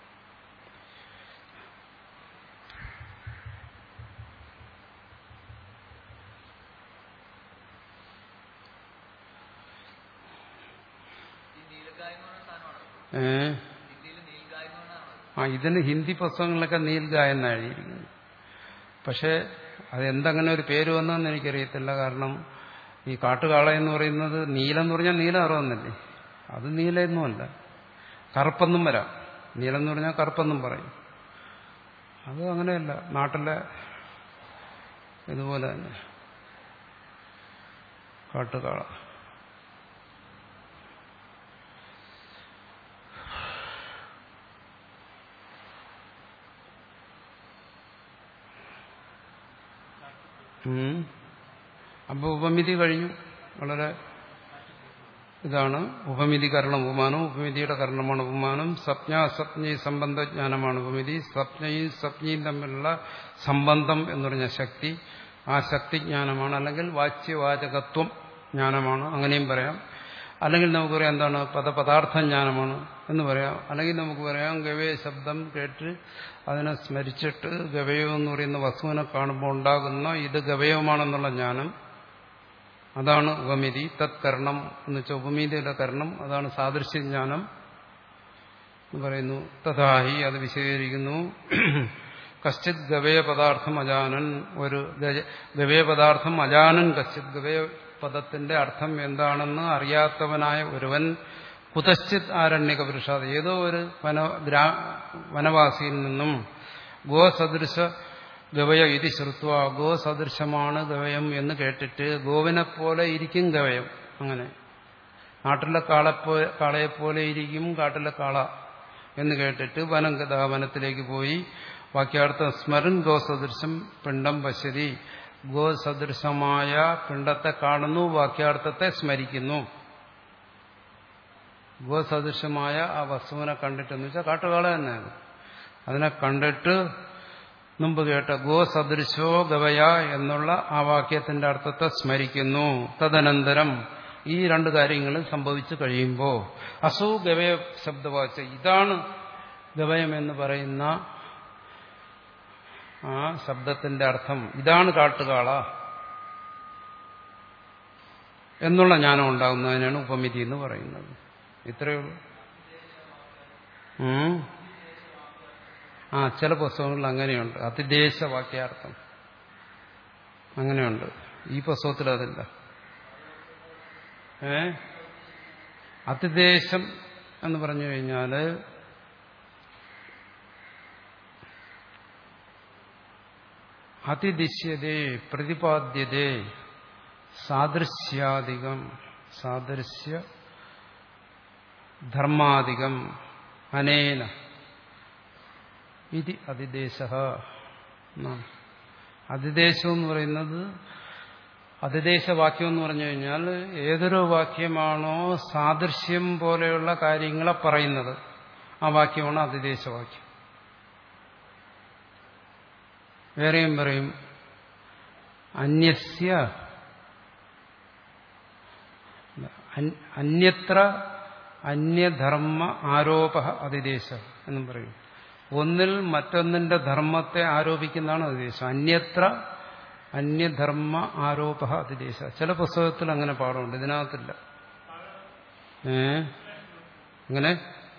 ഏ ആ ഇതിന് ഹിന്ദി പുസ്തകങ്ങളിലൊക്കെ നീൽഗായ എന്നാണ് എഴുതിയിരിക്കുന്നത്. പക്ഷെ അതെന്തങ്ങനെ ഒരു പേര് വന്നതെന്ന് എനിക്കറിയത്തില്ല. കാരണം ഈ കാട്ടുകാള എന്ന് പറയുന്നത് നീലം എന്ന് പറഞ്ഞാൽ നീല നിറമെന്നല്ലേ? അത് നീലയൊന്നുമല്ല, കറുപ്പെന്നും വരാം. നീലം എന്ന് പറഞ്ഞാൽ കറുപ്പെന്നും പറയും. അത് അങ്ങനെയല്ല. നാട്ടിലെ ഇതുപോലെ തന്നെ കാട്ടുകാള. അപ്പൊ ഉപമിതി കഴിഞ്ഞു. വളരെ ഇതാണ് ഉപമിതി കരണം ഉപമാനം. ഉപമിതിയുടെ കരണമാണ് ഉപമാനം. സ്വപ്ന സ്വപ്നി സംബന്ധജ്ഞാനമാണ് ഉപമിതി. സ്വപ്നയും സ്വപ്നയും തമ്മിലുള്ള സംബന്ധം എന്ന് പറഞ്ഞ ശക്തി, ആ ശക്തിജ്ഞാനമാണ്. അല്ലെങ്കിൽ വാച്യവാചകത്വം ജ്ഞാനമാണ്, അങ്ങനെയും പറയാം. അല്ലെങ്കിൽ നമുക്ക് പറയാം എന്താണ് പദപദാർത്ഥ ജ്ഞാനമാണ് എന്ന് പറയാം. അല്ലെങ്കിൽ നമുക്ക് പറയാം ഗവേ ശബ്ദം കേട്ട് അതിനെ സ്മരിച്ചിട്ട് ഗവയോ എന്ന് പറയുന്ന വസ്തുവിനെ കാണുമ്പോൾ ഉണ്ടാകുന്ന ഇത് ഗവയവുമാണെന്നുള്ള ജ്ഞാനം, അതാണ് ഉപമിതി. തത് കരണം എന്ന് വെച്ചാൽ ഉപമിതിയുടെ കരണം അതാണ് സാദൃശ്യജ്ഞാനം എന്ന് പറയുന്നു. തഥാഹി അത് വിശദീകരിക്കുന്നു. കശ്ചിത് ഗവയ പദാർത്ഥം അജാനൻ, ഒരു ഗവയ പദാർത്ഥം അജാനൻ കശ്ചിത് ഗവയ പദത്തിന്റെ അർത്ഥം എന്താണെന്ന് അറിയാത്തവനായ ഒരുവൻ കുതശ്ചിത് ആരണ്യക പുരുഷാത് ഏതോ ഒരു വന ഗ്രാ വനവാസിയിൽ നിന്നും ഗോസദൃശ ഗവയ ഇതി ശ്രുത്വ ഗോസദൃശമാണ് ഗവയം എന്ന് കേട്ടിട്ട് ഗോവിനെ പോലെ ഇരിക്കും ഗവയം. അങ്ങനെ നാട്ടിലെ കാളപ്പോ കാളയെപ്പോലെ ഇരിക്കും കാട്ടിലെ കാള എന്ന് കേട്ടിട്ട് വനം ഗത വനത്തിലേക്ക് പോയി. വാക്യാർത്ഥം സ്മരൻ ഗോസദൃശം പിണ്ഡം പശ്യതി ഗോസദൃശമായ പിണ്ഡത്തെ കാണുന്നു, വാക്യാർത്ഥത്തെ സ്മരിക്കുന്നു. ഗോസദൃശമായ ആ വസ്തുവിനെ കണ്ടിട്ടെന്ന് വെച്ചാൽ കാട്ടുകാള തന്നെയാണ്. അതിനെ കണ്ടിട്ട് മുമ്പ് കേട്ട ഗോസദൃശോ ഗവയ എന്നുള്ള ആ വാക്യത്തിന്റെ അർത്ഥത്തെ സ്മരിക്കുന്നു. തദനന്തരം ഈ രണ്ട് കാര്യങ്ങളും സംഭവിച്ചു കഴിയുമ്പോൾ അസു ഗവയ ശബ്ദവാച്ച ഇതാണ് ഗവയം എന്ന് പറയുന്ന ആ ശബ്ദത്തിന്റെ അർത്ഥം, ഇതാണ് കാട്ടുകാള എന്നുള്ള ജ്ഞാനം ഉണ്ടാകുന്നതിനാണ് ഉപമിതി എന്ന് പറയുന്നത്. ഇത്രയേ ഉള്ളൂ. ആ ചില പുസ്തകങ്ങളിൽ അങ്ങനെയുണ്ട്, അതിദേശ വാക്യാർത്ഥം അങ്ങനെയുണ്ട്. ഈ പുസ്തകത്തിൽ അതില്ല. ഏ അതിദേശം എന്ന് പറഞ്ഞു കഴിഞ്ഞാല് അതിദിശ്യതേ പ്രതിപാദ്യതേ സാദൃശ്യാധികം സാദൃശ്യ ധർമാധികം അനേന ഇതി അതിദേശ. അതിദേശം എന്ന് പറയുന്നത് അതിദേശവാക്യം എന്ന് പറഞ്ഞു കഴിഞ്ഞാൽ ഏതൊരു വാക്യമാണോ സാദൃശ്യം പോലെയുള്ള കാര്യങ്ങളെ പറയുന്നത് ആ വാക്യമാണ് അതിദേശവാക്യം. വേറെയും പറയും അന്യസ്യ അന്യത്ര അന്യധർമ്മ ആരോപ അതിദേശ എന്നും പറയും. ഒന്നിൽ മറ്റൊന്നിന്റെ ധർമ്മത്തെ ആരോപിക്കുന്നതാണ് അതിദേശം. അന്യത്ര അന്യധർമ്മ ആരോപ അതിദേശ. ചില പുസ്തകത്തിൽ അങ്ങനെ പാഠമുണ്ട്, ഇതിനകത്തില്ല. ഏ അങ്ങനെ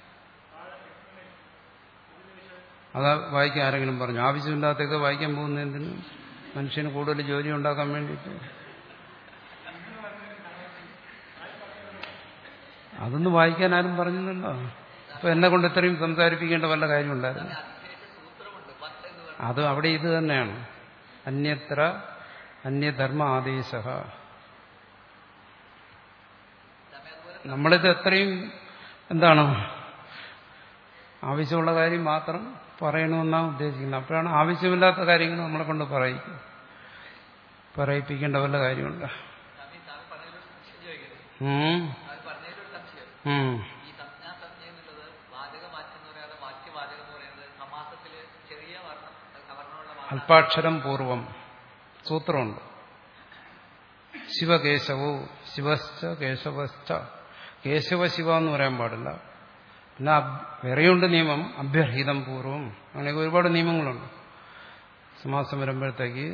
അതാ വായിക്കാൻ ആരെങ്കിലും പറഞ്ഞു. ആവശ്യമില്ലാത്തൊക്കെ വായിക്കാൻ പോകുന്ന എന്തിന്? മനുഷ്യന് കൂടുതൽ ജോലി ഉണ്ടാക്കാൻ വേണ്ടിയിട്ട്. അതൊന്നും വായിക്കാൻ ആരും പറഞ്ഞില്ലല്ലോ. അപ്പൊ എന്നെ കൊണ്ട് ഇത്രയും സംസാരിപ്പിക്കേണ്ട വല്ല കാര്യമുണ്ടായിരുന്നു? അത് അവിടെ ഇത് തന്നെയാണ്, അന്യത്ര അന്യധർമ്മ ആദേശ. നമ്മളിത് എത്രയും എന്താണ് ആവശ്യമുള്ള കാര്യം മാത്രം പറയണമെന്നാണ് ഉദ്ദേശിക്കുന്നത്. അപ്പോഴാണ് ആവശ്യമില്ലാത്ത കാര്യങ്ങൾ നമ്മളെ കൊണ്ട് പറയിക്കും പറയിപ്പിക്കേണ്ട വല്ല കാര്യമുണ്ട്. അല്പാക്ഷരം പൂർവം സൂത്രമുണ്ട്. ശിവകേശവോ ശിവശ്ച കേശവശ്ച. കേശവ ശിവ എന്ന് പറയാൻ പാടില്ല. പിന്നെ വേറെയുണ്ട് നിയമം, അഭ്യർഹിതം പൂർവം. അങ്ങനെയൊക്കെ ഒരുപാട് നിയമങ്ങളുണ്ട്. സമാസം വരുമ്പോഴത്തേക്ക്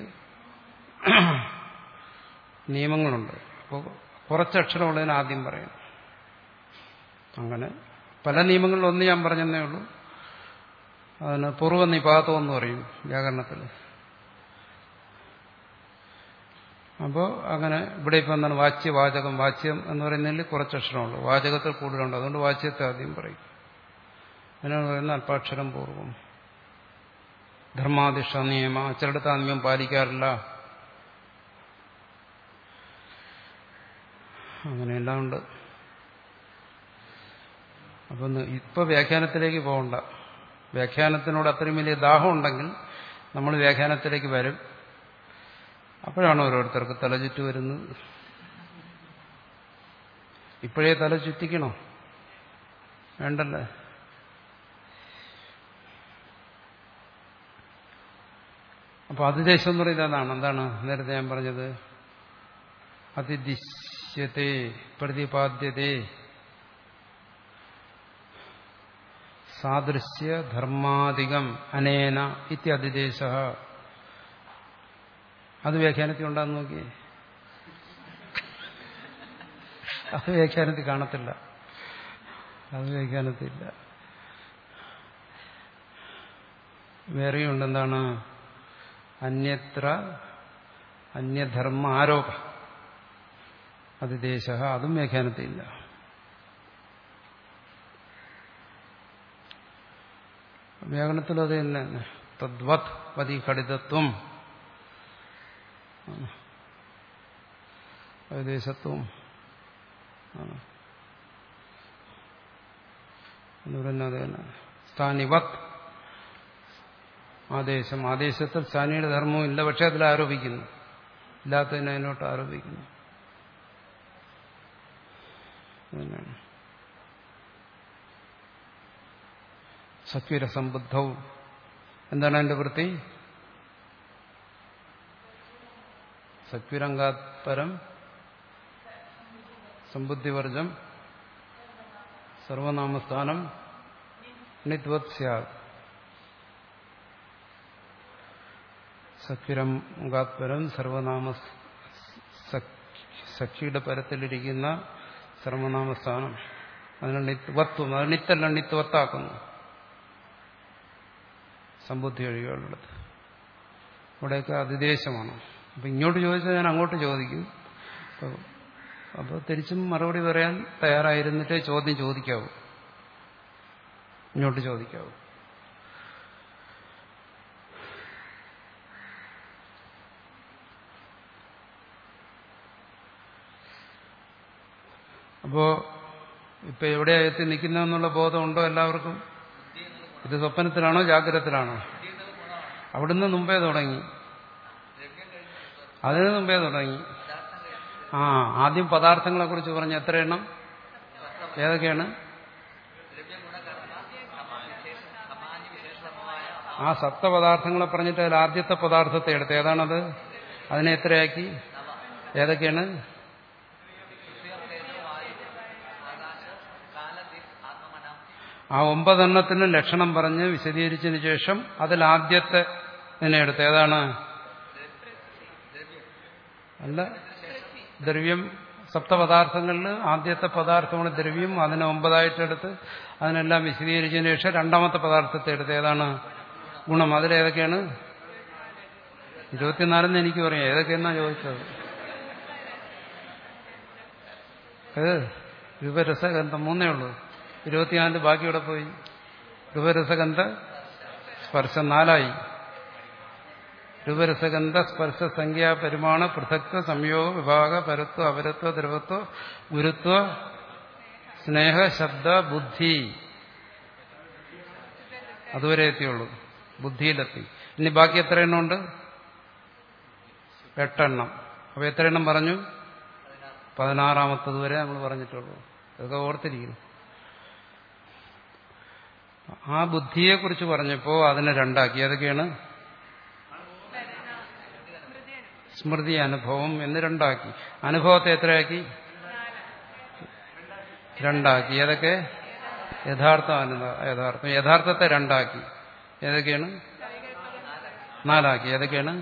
നിയമങ്ങളുണ്ട്. അപ്പോൾ കുറച്ചക്ഷരമുള്ളതിന് ആദ്യം പറയണം. അങ്ങനെ പല നിയമങ്ങളിലും ഒന്ന് ഞാൻ പറഞ്ഞതേ ഉള്ളൂ. അതിന് പൂർവ്വ നിപാതം എന്ന് പറയും വ്യാകരണത്തിൽ. അപ്പോൾ അങ്ങനെ ഇവിടെ ഇപ്പം എന്താണ് വാച്യവാചകം. വാച്യം എന്ന് പറയുന്നതിൽ കുറച്ചക്ഷരമുള്ളൂ, വാചകത്തിൽ കൂടുതലുണ്ട്. അതുകൊണ്ട് വാച്യത്തെ ആദ്യം പറയും. അതിനാണ് പറയുന്നത് അല്പാക്ഷരം പൂർവ്വം. ധർമാധിഷ നിയമ ചിലടത്ത് ആ നിയമം പാലിക്കാറില്ല. അങ്ങനെയെല്ലാം ഉണ്ട്. അപ്പം ഇപ്പൊ വ്യാഖ്യാനത്തിലേക്ക് പോകണ്ട. വ്യാഖ്യാനത്തിനോട് അത്രയും വലിയ ദാഹം ഉണ്ടെങ്കിൽ നമ്മൾ വ്യാഖ്യാനത്തിലേക്ക് വരും. അപ്പോഴാണ് ഓരോരുത്തർക്ക് തലചുറ്റ് വരുന്നത്. ഇപ്പോഴേ തല ചുറ്റിക്കണോ? വേണ്ടല്ലേ? അപ്പൊ അതിദേശം എന്ന് പറയുന്നത് അതാണ്. എന്താണ് നേരത്തെ ഞാൻ പറഞ്ഞത്? അതിദിശ്യത്തെ പ്രതിപാദ്യതേ സാദൃശ്യ ധർമാധികം അനേന ഇത്യതിദേശ. അത് വ്യാഖ്യാനത്തിൽ ഉണ്ടാന്ന് നോക്കിയേ. അത് വ്യാഖ്യാനത്തിൽ കാണത്തില്ല. അത് വ്യാഖ്യാനത്തില്ല. വേറെയുണ്ട്. എന്താണ്? അന്യത്ര അന്യധർമ്മ ആരോപ അതിദേശ. അതും വ്യാഖ്യാനത്തില്ല. വ്യാകരണത്തിലും അത് തന്നെ. തദ്വത് വതി ഘടിതത്വം, ദേശത്വം എന്ന് പറയുന്നത് അത് തന്നെ. സ്ഥാനിവത് ആദേശം, ആദേശത്തിൽ സ്ഥാനിയുടെ ധർമ്മവും ഇല്ല, പക്ഷെ അതിൽ ആരോപിക്കുന്നു, ഇല്ലാത്തതിനെ അതിനോട്ട് ആരോപിക്കുന്നു. അങ്ങനെയാണ്. സക്വിരസംബുദ്ധവും എന്താണ് അതിന്റെ വൃത്തി? സക്വിരംഗാത് പരം സമ്പുദ്ധിവർജം സർവനാമസ്ഥാനം നിത്വത് സ്യാത്. സക്വിരംഗാത് പരം സർവനാമ, സഖിയുടെ പരത്തിലിരിക്കുന്ന സർവനാമസ്ഥാനം, അതിന് നിത്വത്വം, അത് നിത്തല്ല നിത്വത്താക്കുന്നു, സമ്പുദ്ധി ഒഴികെയുള്ളത്. ഇവിടെയൊക്കെ അതിദേശമാണ്. അപ്പം ഇങ്ങോട്ട് ചോദിച്ചാൽ ഞാൻ അങ്ങോട്ട് ചോദിക്കും. അപ്പോൾ തിരിച്ചും മറുപടി പറയാൻ തയ്യാറായിരുന്നിട്ടേ ചോദ്യം ചോദിക്കാവൂ, ഇങ്ങോട്ട് ചോദിക്കാവൂ. അപ്പോ ഇപ്പൊ എവിടെയാ എത്തി നിൽക്കുന്നതെന്നുള്ള ബോധമുണ്ടോ എല്ലാവർക്കും? ഇത് സ്വപ്നത്തിലാണോ ജാഗ്രതത്തിലാണോ? അവിടുന്ന് മുമ്പേ തുടങ്ങി, അതിന് മുമ്പേ തുടങ്ങി. ആ ആദ്യം പദാർത്ഥങ്ങളെ കുറിച്ച് പറഞ്ഞ എത്ര എണ്ണം? ഏതൊക്കെയാണ്? ആ സപ്തപദാർത്ഥങ്ങളെ പറഞ്ഞിട്ട് അതിൽ ആദ്യത്തെ പദാർത്ഥത്തെ എടുത്ത് ഏതാണത്? അതിനെ എത്രയാക്കി? ഏതൊക്കെയാണ്? ആ ഒമ്പതെണ്ണത്തിന് ലക്ഷണം പറഞ്ഞ് വിശദീകരിച്ചതിന് ശേഷം അതിൽ ആദ്യത്തെ ഇതിനെ എടുത്ത് ഏതാണ്? അല്ല, ദ്രവ്യം. സപ്തപദാർത്ഥങ്ങളിൽ ആദ്യത്തെ പദാർത്ഥമാണ് ദ്രവ്യം. അതിനെ ഒമ്പതായിട്ടെടുത്ത് അതിനെല്ലാം വിശദീകരിച്ചതിന് ശേഷം രണ്ടാമത്തെ പദാർത്ഥത്തെ എടുത്ത് ഏതാണ്? ഗുണം. അതിലേതൊക്കെയാണ്? ഇരുപത്തിനാലെന്ന് എനിക്ക് പറയാം, ഏതൊക്കെയെന്നാ ചോദിച്ചത്? ഏത്? രൂപരസഗന്ധം മൂന്നേ ഉള്ളൂ. ഇരുപത്തിനാലിന് ബാക്കി ഇവിടെ പോയി. രൂപരസഗന്ധ സ്പർശം നാലായി. രൂപരസഗന്ധ സ്പർശ സംഖ്യ പരിമാണ പൃഥക്ത്വ സംയോഗ വിഭാഗ പരത്വ അപരത്വ ദ്രവത്വ ഗുരുത്വ സ്നേഹ ശബ്ദ ബുദ്ധി, അതുവരെ എത്തിയുള്ളൂ. ബുദ്ധിയിലെത്തി. ഇനി ബാക്കി എത്ര എണ്ണം ഉണ്ട്? എട്ടെണ്ണം. അപ്പൊ എത്ര എണ്ണം പറഞ്ഞു? പതിനാറാമത്തത് വരെ നമ്മൾ പറഞ്ഞിട്ടുള്ളൂ. ഇതൊക്കെ ഓർത്തിരിക്കുന്നു. ആ ബുദ്ധിയെക്കുറിച്ച് പറഞ്ഞപ്പോൾ അതിനെ രണ്ടാക്കി. ഏതൊക്കെയാണ്? സ്മൃതി, അനുഭവം എന്ന് രണ്ടാക്കി. അനുഭവത്തെ എത്രയാക്കി? രണ്ടാക്കി. ഏതൊക്കെ? യഥാർത്ഥം, യഥാർത്ഥം. യഥാർത്ഥത്തെ രണ്ടാക്കി. ഏതൊക്കെയാണ്? നാലാക്കി. ഏതൊക്കെയാണ്?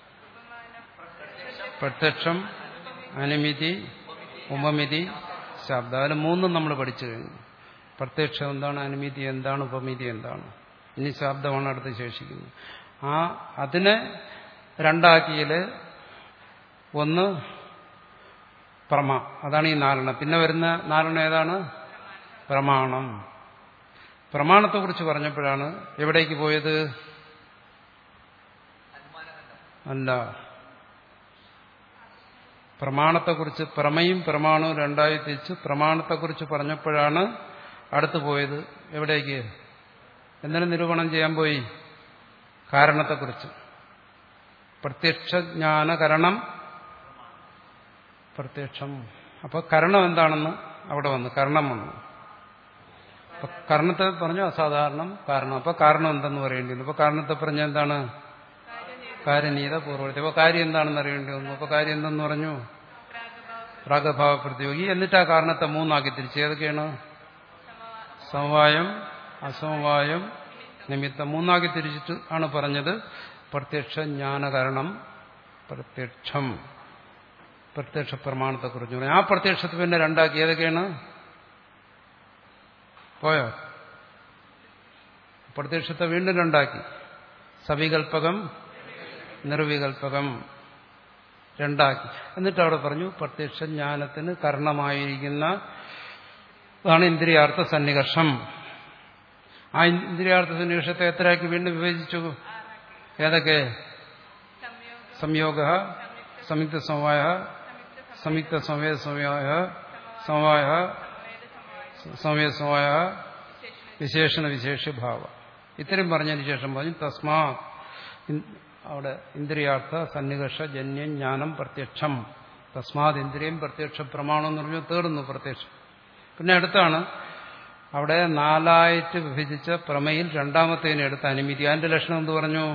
പ്രത്യക്ഷം, അനുമിതി, ഉപമിതി, ശബ്ദം. അതിൽ മൂന്നും നമ്മൾ പഠിച്ചു കഴിഞ്ഞു. പ്രത്യക്ഷം എന്താണ്, അനുമിതി എന്താണ്, ഉപമിതി എന്താണ്. ഇനി ശബ്ദമാണ് അടുത്ത് ശേഷിക്കുന്നത്. ആ അതിനെ രണ്ടാക്കിയില് ഒന്ന് പ്രമ, അതാണ് ഈ നാലെണ്ണം. പിന്നെ വരുന്ന നാലെണ്ണം ഏതാണ്? പ്രമാണം. പ്രമാണത്തെക്കുറിച്ച് പറഞ്ഞപ്പോഴാണ് എവിടേക്ക് പോയത്? അല്ല, പ്രമാണത്തെക്കുറിച്ച് പ്രമയും പ്രമാണവും രണ്ടായി തിരിച്ച് പ്രമാണത്തെക്കുറിച്ച് പറഞ്ഞപ്പോഴാണ് അടുത്ത് പോയത് എവിടേക്ക്? എന്തിനു നിരൂപണം ചെയ്യാൻ പോയി? കാരണത്തെക്കുറിച്ച്. പ്രത്യക്ഷജ്ഞാനകരണം പ്രത്യക്ഷം. അപ്പൊ കരണം എന്താണെന്ന് അവിടെ വന്നു, കരണം വന്നു. അപ്പൊ കരണത്തെ പറഞ്ഞു അസാധാരണം കാരണം. അപ്പൊ കാരണം എന്തെന്ന് പറയേണ്ടി വന്നു. അപ്പൊ കാരണത്തെ പറഞ്ഞ എന്താണ്? കാര്യനീത പൂർവ്വത്തെ. അപ്പൊ കാര്യം എന്താണെന്ന് അറിയേണ്ടി വന്നു. അപ്പൊ കാര്യം എന്തെന്ന് പറഞ്ഞു? പ്രാഗഭാവ പ്രതിയോഗി. എന്നിട്ട് ആ കാരണത്തെ മൂന്നാക്കി തിരിച്ച്. ഏതൊക്കെയാണ്? സമവായം, അസമവായം, നിമിത്തം. മൂന്നാക്കി തിരിച്ചിട്ട് ആണ് പറഞ്ഞത് പ്രത്യക്ഷ ജ്ഞാനകരണം പ്രത്യക്ഷം, പ്രത്യക്ഷ പ്രമാണത്തെക്കുറിച്ച് പറഞ്ഞു. ആ പ്രത്യക്ഷത്തെ പിന്നെ രണ്ടാക്കി. ഏതൊക്കെയാണ്? പോയോ? പ്രത്യക്ഷത്തെ വീണ്ടും രണ്ടാക്കി. സവികൽപ്പകം, നിർവികൽപ്പകം രണ്ടാക്കി. എന്നിട്ട് അവിടെ പറഞ്ഞു പ്രത്യക്ഷ ജ്ഞാനത്തിന് കാരണമായിരിക്കുന്ന അതാണ് ഇന്ദ്രിയാർത്ഥ സന്നികർഷം. ആ ഇന്ദ്രിയാർത്ഥ സന്നിവേശത്തെ എത്രയാക്കി വീണ്ടും വിഭജിച്ചു? ഏതൊക്കെ? സംയോഗ, സംയുക്ത സമവായ, സംയുക്ത സമയ സമവായ, സമവായ, സമയ സമവായ, വിശേഷണ വിശേഷഭാവ. ഇത്രയും പറഞ്ഞതിന് ശേഷം പറഞ്ഞു തസ്മാ അവിടെ ഇന്ദ്രിയാർത്ഥ സന്നികർഷ ജന്യം ജ്ഞാനം പ്രത്യക്ഷം. തസ്മാത് ഇന്ദ്രിയം പ്രത്യക്ഷ പ്രമാണം എന്ന് പറഞ്ഞു തീർന്നു പ്രത്യക്ഷം. പിന്നെ അടുത്താണ് അവിടെ നാലായിട്ട് വിഭജിച്ച പ്രമയിൽ രണ്ടാമത്തേനെ എടുത്ത അനുമതി. അതിന്റെ ലക്ഷണം എന്ത് പറഞ്ഞു?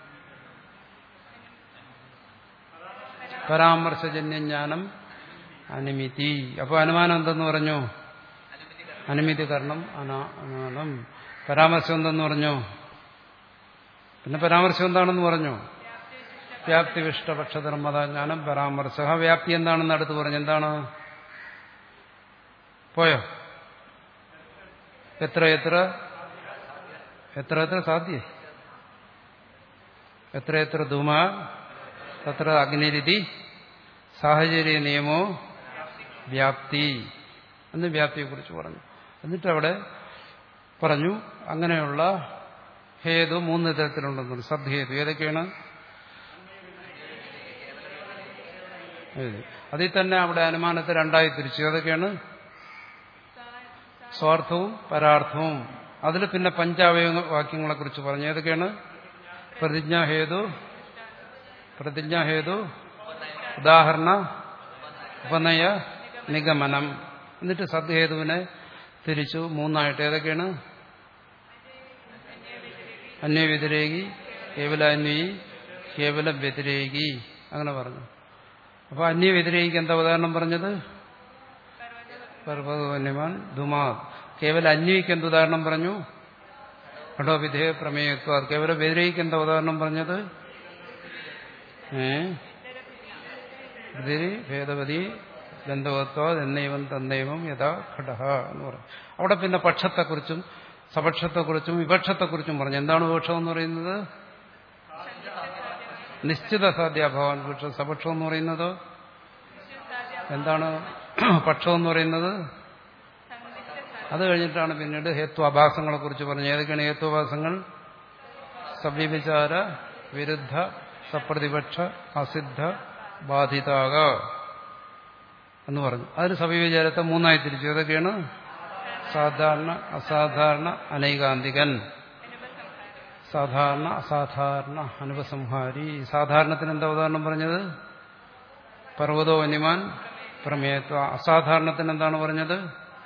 പരാമർശജന്യജ്ഞാനം അനുമിതി. അപ്പൊ അനുമാനം എന്തെന്ന് പറഞ്ഞു? അനുമിതി കാരണം അനാനം. പരാമർശം എന്തെന്ന് പറഞ്ഞു? പിന്നെ പരാമർശം എന്താണെന്ന് പറഞ്ഞു? വ്യാപ്തി വിഷ്ടപക്ഷധർമ്മതാജ്ഞാനം പരാമർശ. വ്യാപ്തി എന്താണെന്ന് അടുത്ത് പറഞ്ഞു. എന്താണ്? പോയോ? എത്ര എത്ര എത്ര എത്ര സാധ്യ എത്ര എത്ര ധൂമ തത്ര അഗ്നിരിതി സാഹചര്യ നിയമോ വ്യാപ്തി എന്ന് വ്യാപ്തിയെക്കുറിച്ച് പറഞ്ഞു. എന്നിട്ട് അവിടെ പറഞ്ഞു അങ്ങനെയുള്ള ഹേതു മൂന്ന് തരത്തിലുണ്ടെന്ന്. സദ്ഹേതു ഏതൊക്കെയാണ്? അതിൽ തന്നെ അവിടെ അനുമാനത്തെ രണ്ടായി തിരിച്ചു. ഏതൊക്കെയാണ്? സ്വാർത്ഥവും പരാർത്ഥവും. അതിൽ പിന്നെ പഞ്ചാവയവ വാക്യങ്ങളെ കുറിച്ച് പറഞ്ഞു. ഏതൊക്കെയാണ്? പ്രതിജ്ഞാഹേതു, പ്രതിജ്ഞാഹേതു, ഉദാഹരണ, ഉപനയ, നിഗമനം. എന്നിട്ട് സദ്ഹേതുവിനെ തിരിച്ചു മൂന്നായിട്ട്. ഏതൊക്കെയാണ്? അന്യവ്യതിരേകി, കേവല അന്വയി, കേവല വ്യതിരേകി. അങ്ങനെ പറഞ്ഞു. അപ്പൊ അന്യവ്യതിരേകിക്ക് എന്താ ഉദാഹരണം പറഞ്ഞത്? പർവ്വതന്യമാൻ ധുമാ. കേവല അന്വയിക്ക് എന്ത് ഉദാഹരണം പറഞ്ഞു? ഘടോ വിധേയ പ്രമേയത്വ. കേവല വ്യതിരേകിക്ക് എന്താ ഉദാഹരണം പറഞ്ഞത്? ഏഹ് ഭേദവതി ഗന്ധവത്വ എന്നൈവം തന്നൈവം യഥാ ഘടഃ എന്ന് പറഞ്ഞു. അവിടെ പിന്നെ പക്ഷത്തെക്കുറിച്ചും സപക്ഷത്തെക്കുറിച്ചും വിപക്ഷത്തെക്കുറിച്ചും പറഞ്ഞു. എന്താണ് വിപക്ഷം എന്ന് പറയുന്നത്? നിശ്ചിത സാധ്യാഭാവൻ വിപക്ഷം. സപക്ഷം എന്ന് പറയുന്നത് എന്താണ്? പക്ഷം എന്ന് പറയുന്നത് അത് കഴിഞ്ഞിട്ടാണ് പിന്നീട് ഹേത്വാഭാസങ്ങളെ കുറിച്ച് പറഞ്ഞു. ഏതൊക്കെയാണ് ഹേത്വാഭാസങ്ങൾ? സവ്യഭിചാര, വിരുദ്ധ, സപ്രതിപക്ഷ, അസിദ്ധ, ബാധിതാക എന്ന് പറഞ്ഞു. അതിന് സവ്യവിചാരത്തെ മൂന്നായി തിരിച്ചു. ഏതൊക്കെയാണ്? സാധാരണ, അസാധാരണ, അനൈകാന്തികൻ. സാധാരണ, അസാധാരണ, അനുപസംഹാരി. സാധാരണത്തിന് എന്താ ഉദാഹരണം പറഞ്ഞത്? പർവ്വതോ വന്യമാൻ പ്രമേയത്വ. അസാധാരണത്തിന് എന്താണ് പറഞ്ഞത്?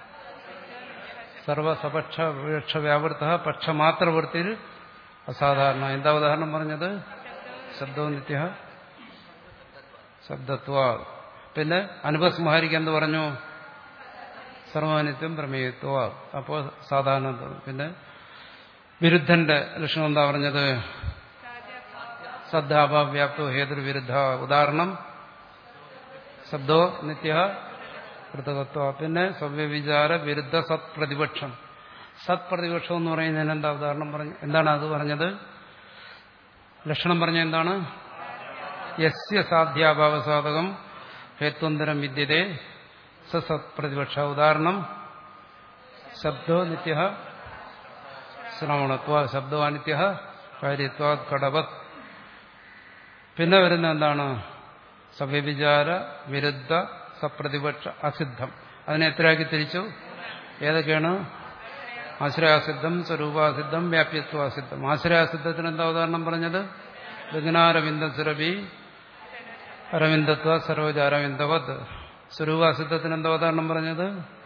സർവസപക്ഷ വിവക്ഷ വ്യാവൃത്ത പക്ഷമാത്രവൃത്തിയിൽ അസാധാരണ. എന്താ ഉദാഹരണം പറഞ്ഞത്? ശബ്ദോ നിത്യ ശബ്ദത്വ. പിന്നെ അനുപസംഹാരിക്ക് എന്ത് പറഞ്ഞു? സർവനിത്യം പ്രമേയത്വ. അപ്പോൾ സാധാരണ. പിന്നെ വിരുദ്ധന്റെ ലക്ഷണം എന്താ പറഞ്ഞത്? സദ്ധാഭാവ്യാപ്തോ ഹേതുർവിരുദ്ധ. ഉദാഹരണം ശബ്ദോ നിത്യ കൃതകത്വ. പിന്നെ സവ്യവിചാര വിരുദ്ധ സത് പ്രതിപക്ഷം. സത് പ്രതിപക്ഷം എന്ന് പറയുന്നതിന് എന്താ ഉദാഹരണം പറഞ്ഞു? എന്താണ് അത് പറഞ്ഞത്? ലക്ഷണം പറഞ്ഞ എന്താണ്? യസ്യ സാധ്യാഭാവസാധകം ഹേത്വന്തരം വിദ്യതേ സ സത് പ്രതിപക്ഷ. ഉദാഹരണം ശബ്ദോ നിത്യ ശ്രവണത്വ. ശബ്ദോ അനിത്യ കാര്യത്വ ഘടവത്. പിന്നെ വരുന്ന എന്താണ്? സവ്യവിചാര വിരുദ്ധ സപ്രതിപക്ഷ അസിദ്ധം. അതിനെ എത്രയാക്കി തിരിച്ചു? ഏതൊക്കെയാണ്? ആശ്രയാസിദ്ധം, സ്വരൂപാസിദ്ധം, വ്യാപ്യത്വാസിദ്ധം. ആശ്രയാസിദ്ധത്തിന് എന്താ ഉദാഹരണം പറഞ്ഞത്? വിഘ്നാരവിന്ദം സുരഭി അരവിന്ദത്വ സരോജ അരവിന്ദവത്. സ്വരൂപാസിദ്ധത്തിന് എന്താ ഉദാഹരണം പറഞ്ഞത്?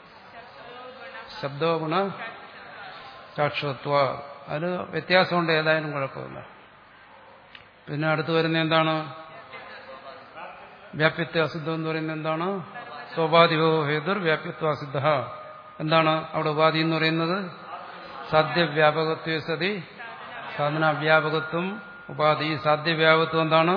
ശബ്ദോ ഗുണ ചാക്ഷുത്വ. അതിന് വ്യത്യാസമുണ്ട്, ഏതായാലും കുഴപ്പമില്ല. പിന്നെ അടുത്ത് വരുന്ന എന്താണ്? വ്യാപ്യത്വാസിദ്ധം എന്ന് പറയുന്നത് എന്താണ്? സ്വാഭാതികോ ഹേതുർ വ്യാപ്യത്വാസിദ്ധ. എന്താണ് അവിടെ ഉപാധി എന്ന് പറയുന്നത്? സാധ്യവ്യാപകത്വ സതി സാധനാവ്യാപകത്വം ഉപാധി. സാധ്യവ്യാപകത്വം എന്താണ്?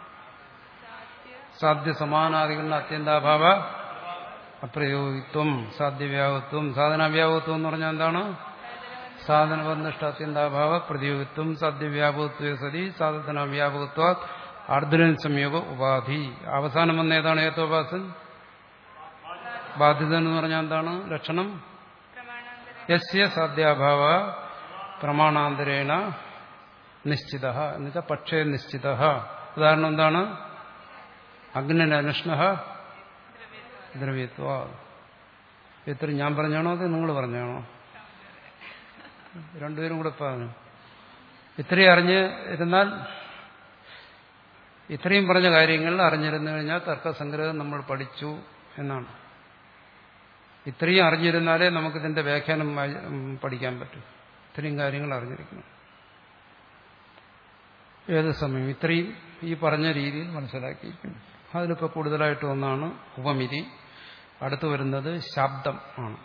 സാധ്യ സമാനാധികരണ അത്യന്താഭാവ അപ്രയോഗിത്വം. സാധ്യവ്യാപകത്വം. സാധനാവ്യാപകത്വം എന്ന് പറഞ്ഞാൽ എന്താണ്? സാധനബന്ധിഷ്ട അത്യന്താഭാവ പ്രതിയോഗിത്വം. സാധ്യവ്യാപകത്വ സതി സാധനാവ്യാപകത്വ അർദ്ധുരൻ സംയോഗ ഉപാധി. അവസാനം വന്ന ഏതാണ്? ഹേത്വാഭാസൻ. ബാധിതൻ എന്ന് പറഞ്ഞാൽ എന്താണ് ലക്ഷണം? യസ്യ സാധ്യാഭാവ പ്രമാണാന്തരേണ നിശ്ചിത എന്നുവെച്ചാൽ പക്ഷേ നിശ്ചിത. ഉദാഹരണം എന്താണ്? അഗ്നിരനുഷ്ണ ദ്രവ്യത്വ. എത്ര ഞാൻ പറഞ്ഞാണോ അത് നിങ്ങൾ പറഞ്ഞാണോ? രണ്ടുപേരും കൂടെ പറഞ്ഞു. ഇത്രയും അറിഞ്ഞ് ഇരുന്നാൽ, ഇത്രയും പറഞ്ഞ കാര്യങ്ങൾ അറിഞ്ഞിരുന്നു കഴിഞ്ഞാൽ തർക്കസംഗ്രഹം നമ്മൾ പഠിച്ചു എന്നാണ്. ഇത്രയും അറിഞ്ഞിരുന്നാലേ നമുക്കിതിന്റെ വ്യാഖ്യാനം പഠിക്കാൻ പറ്റും. ഇത്രയും കാര്യങ്ങൾ അറിഞ്ഞിരിക്കണം. ഏത് സമയം ഇത്രയും ഈ പറഞ്ഞ രീതിയിൽ മനസ്സിലാക്കിയിരിക്കുന്നു. അതിലിപ്പോൾ കൂടുതലായിട്ട് ഒന്നാണ് ഉപമിതി. അടുത്തു വരുന്നത് ശബ്ദം ആണ്.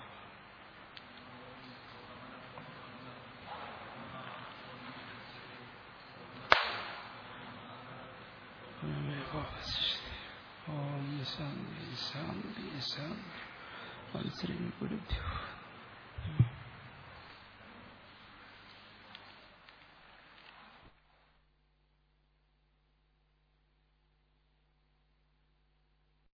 ഓം ശാന്തി ശാന്തി ശാന്തി. ശ്രീ ഗുരുഭ്യോ.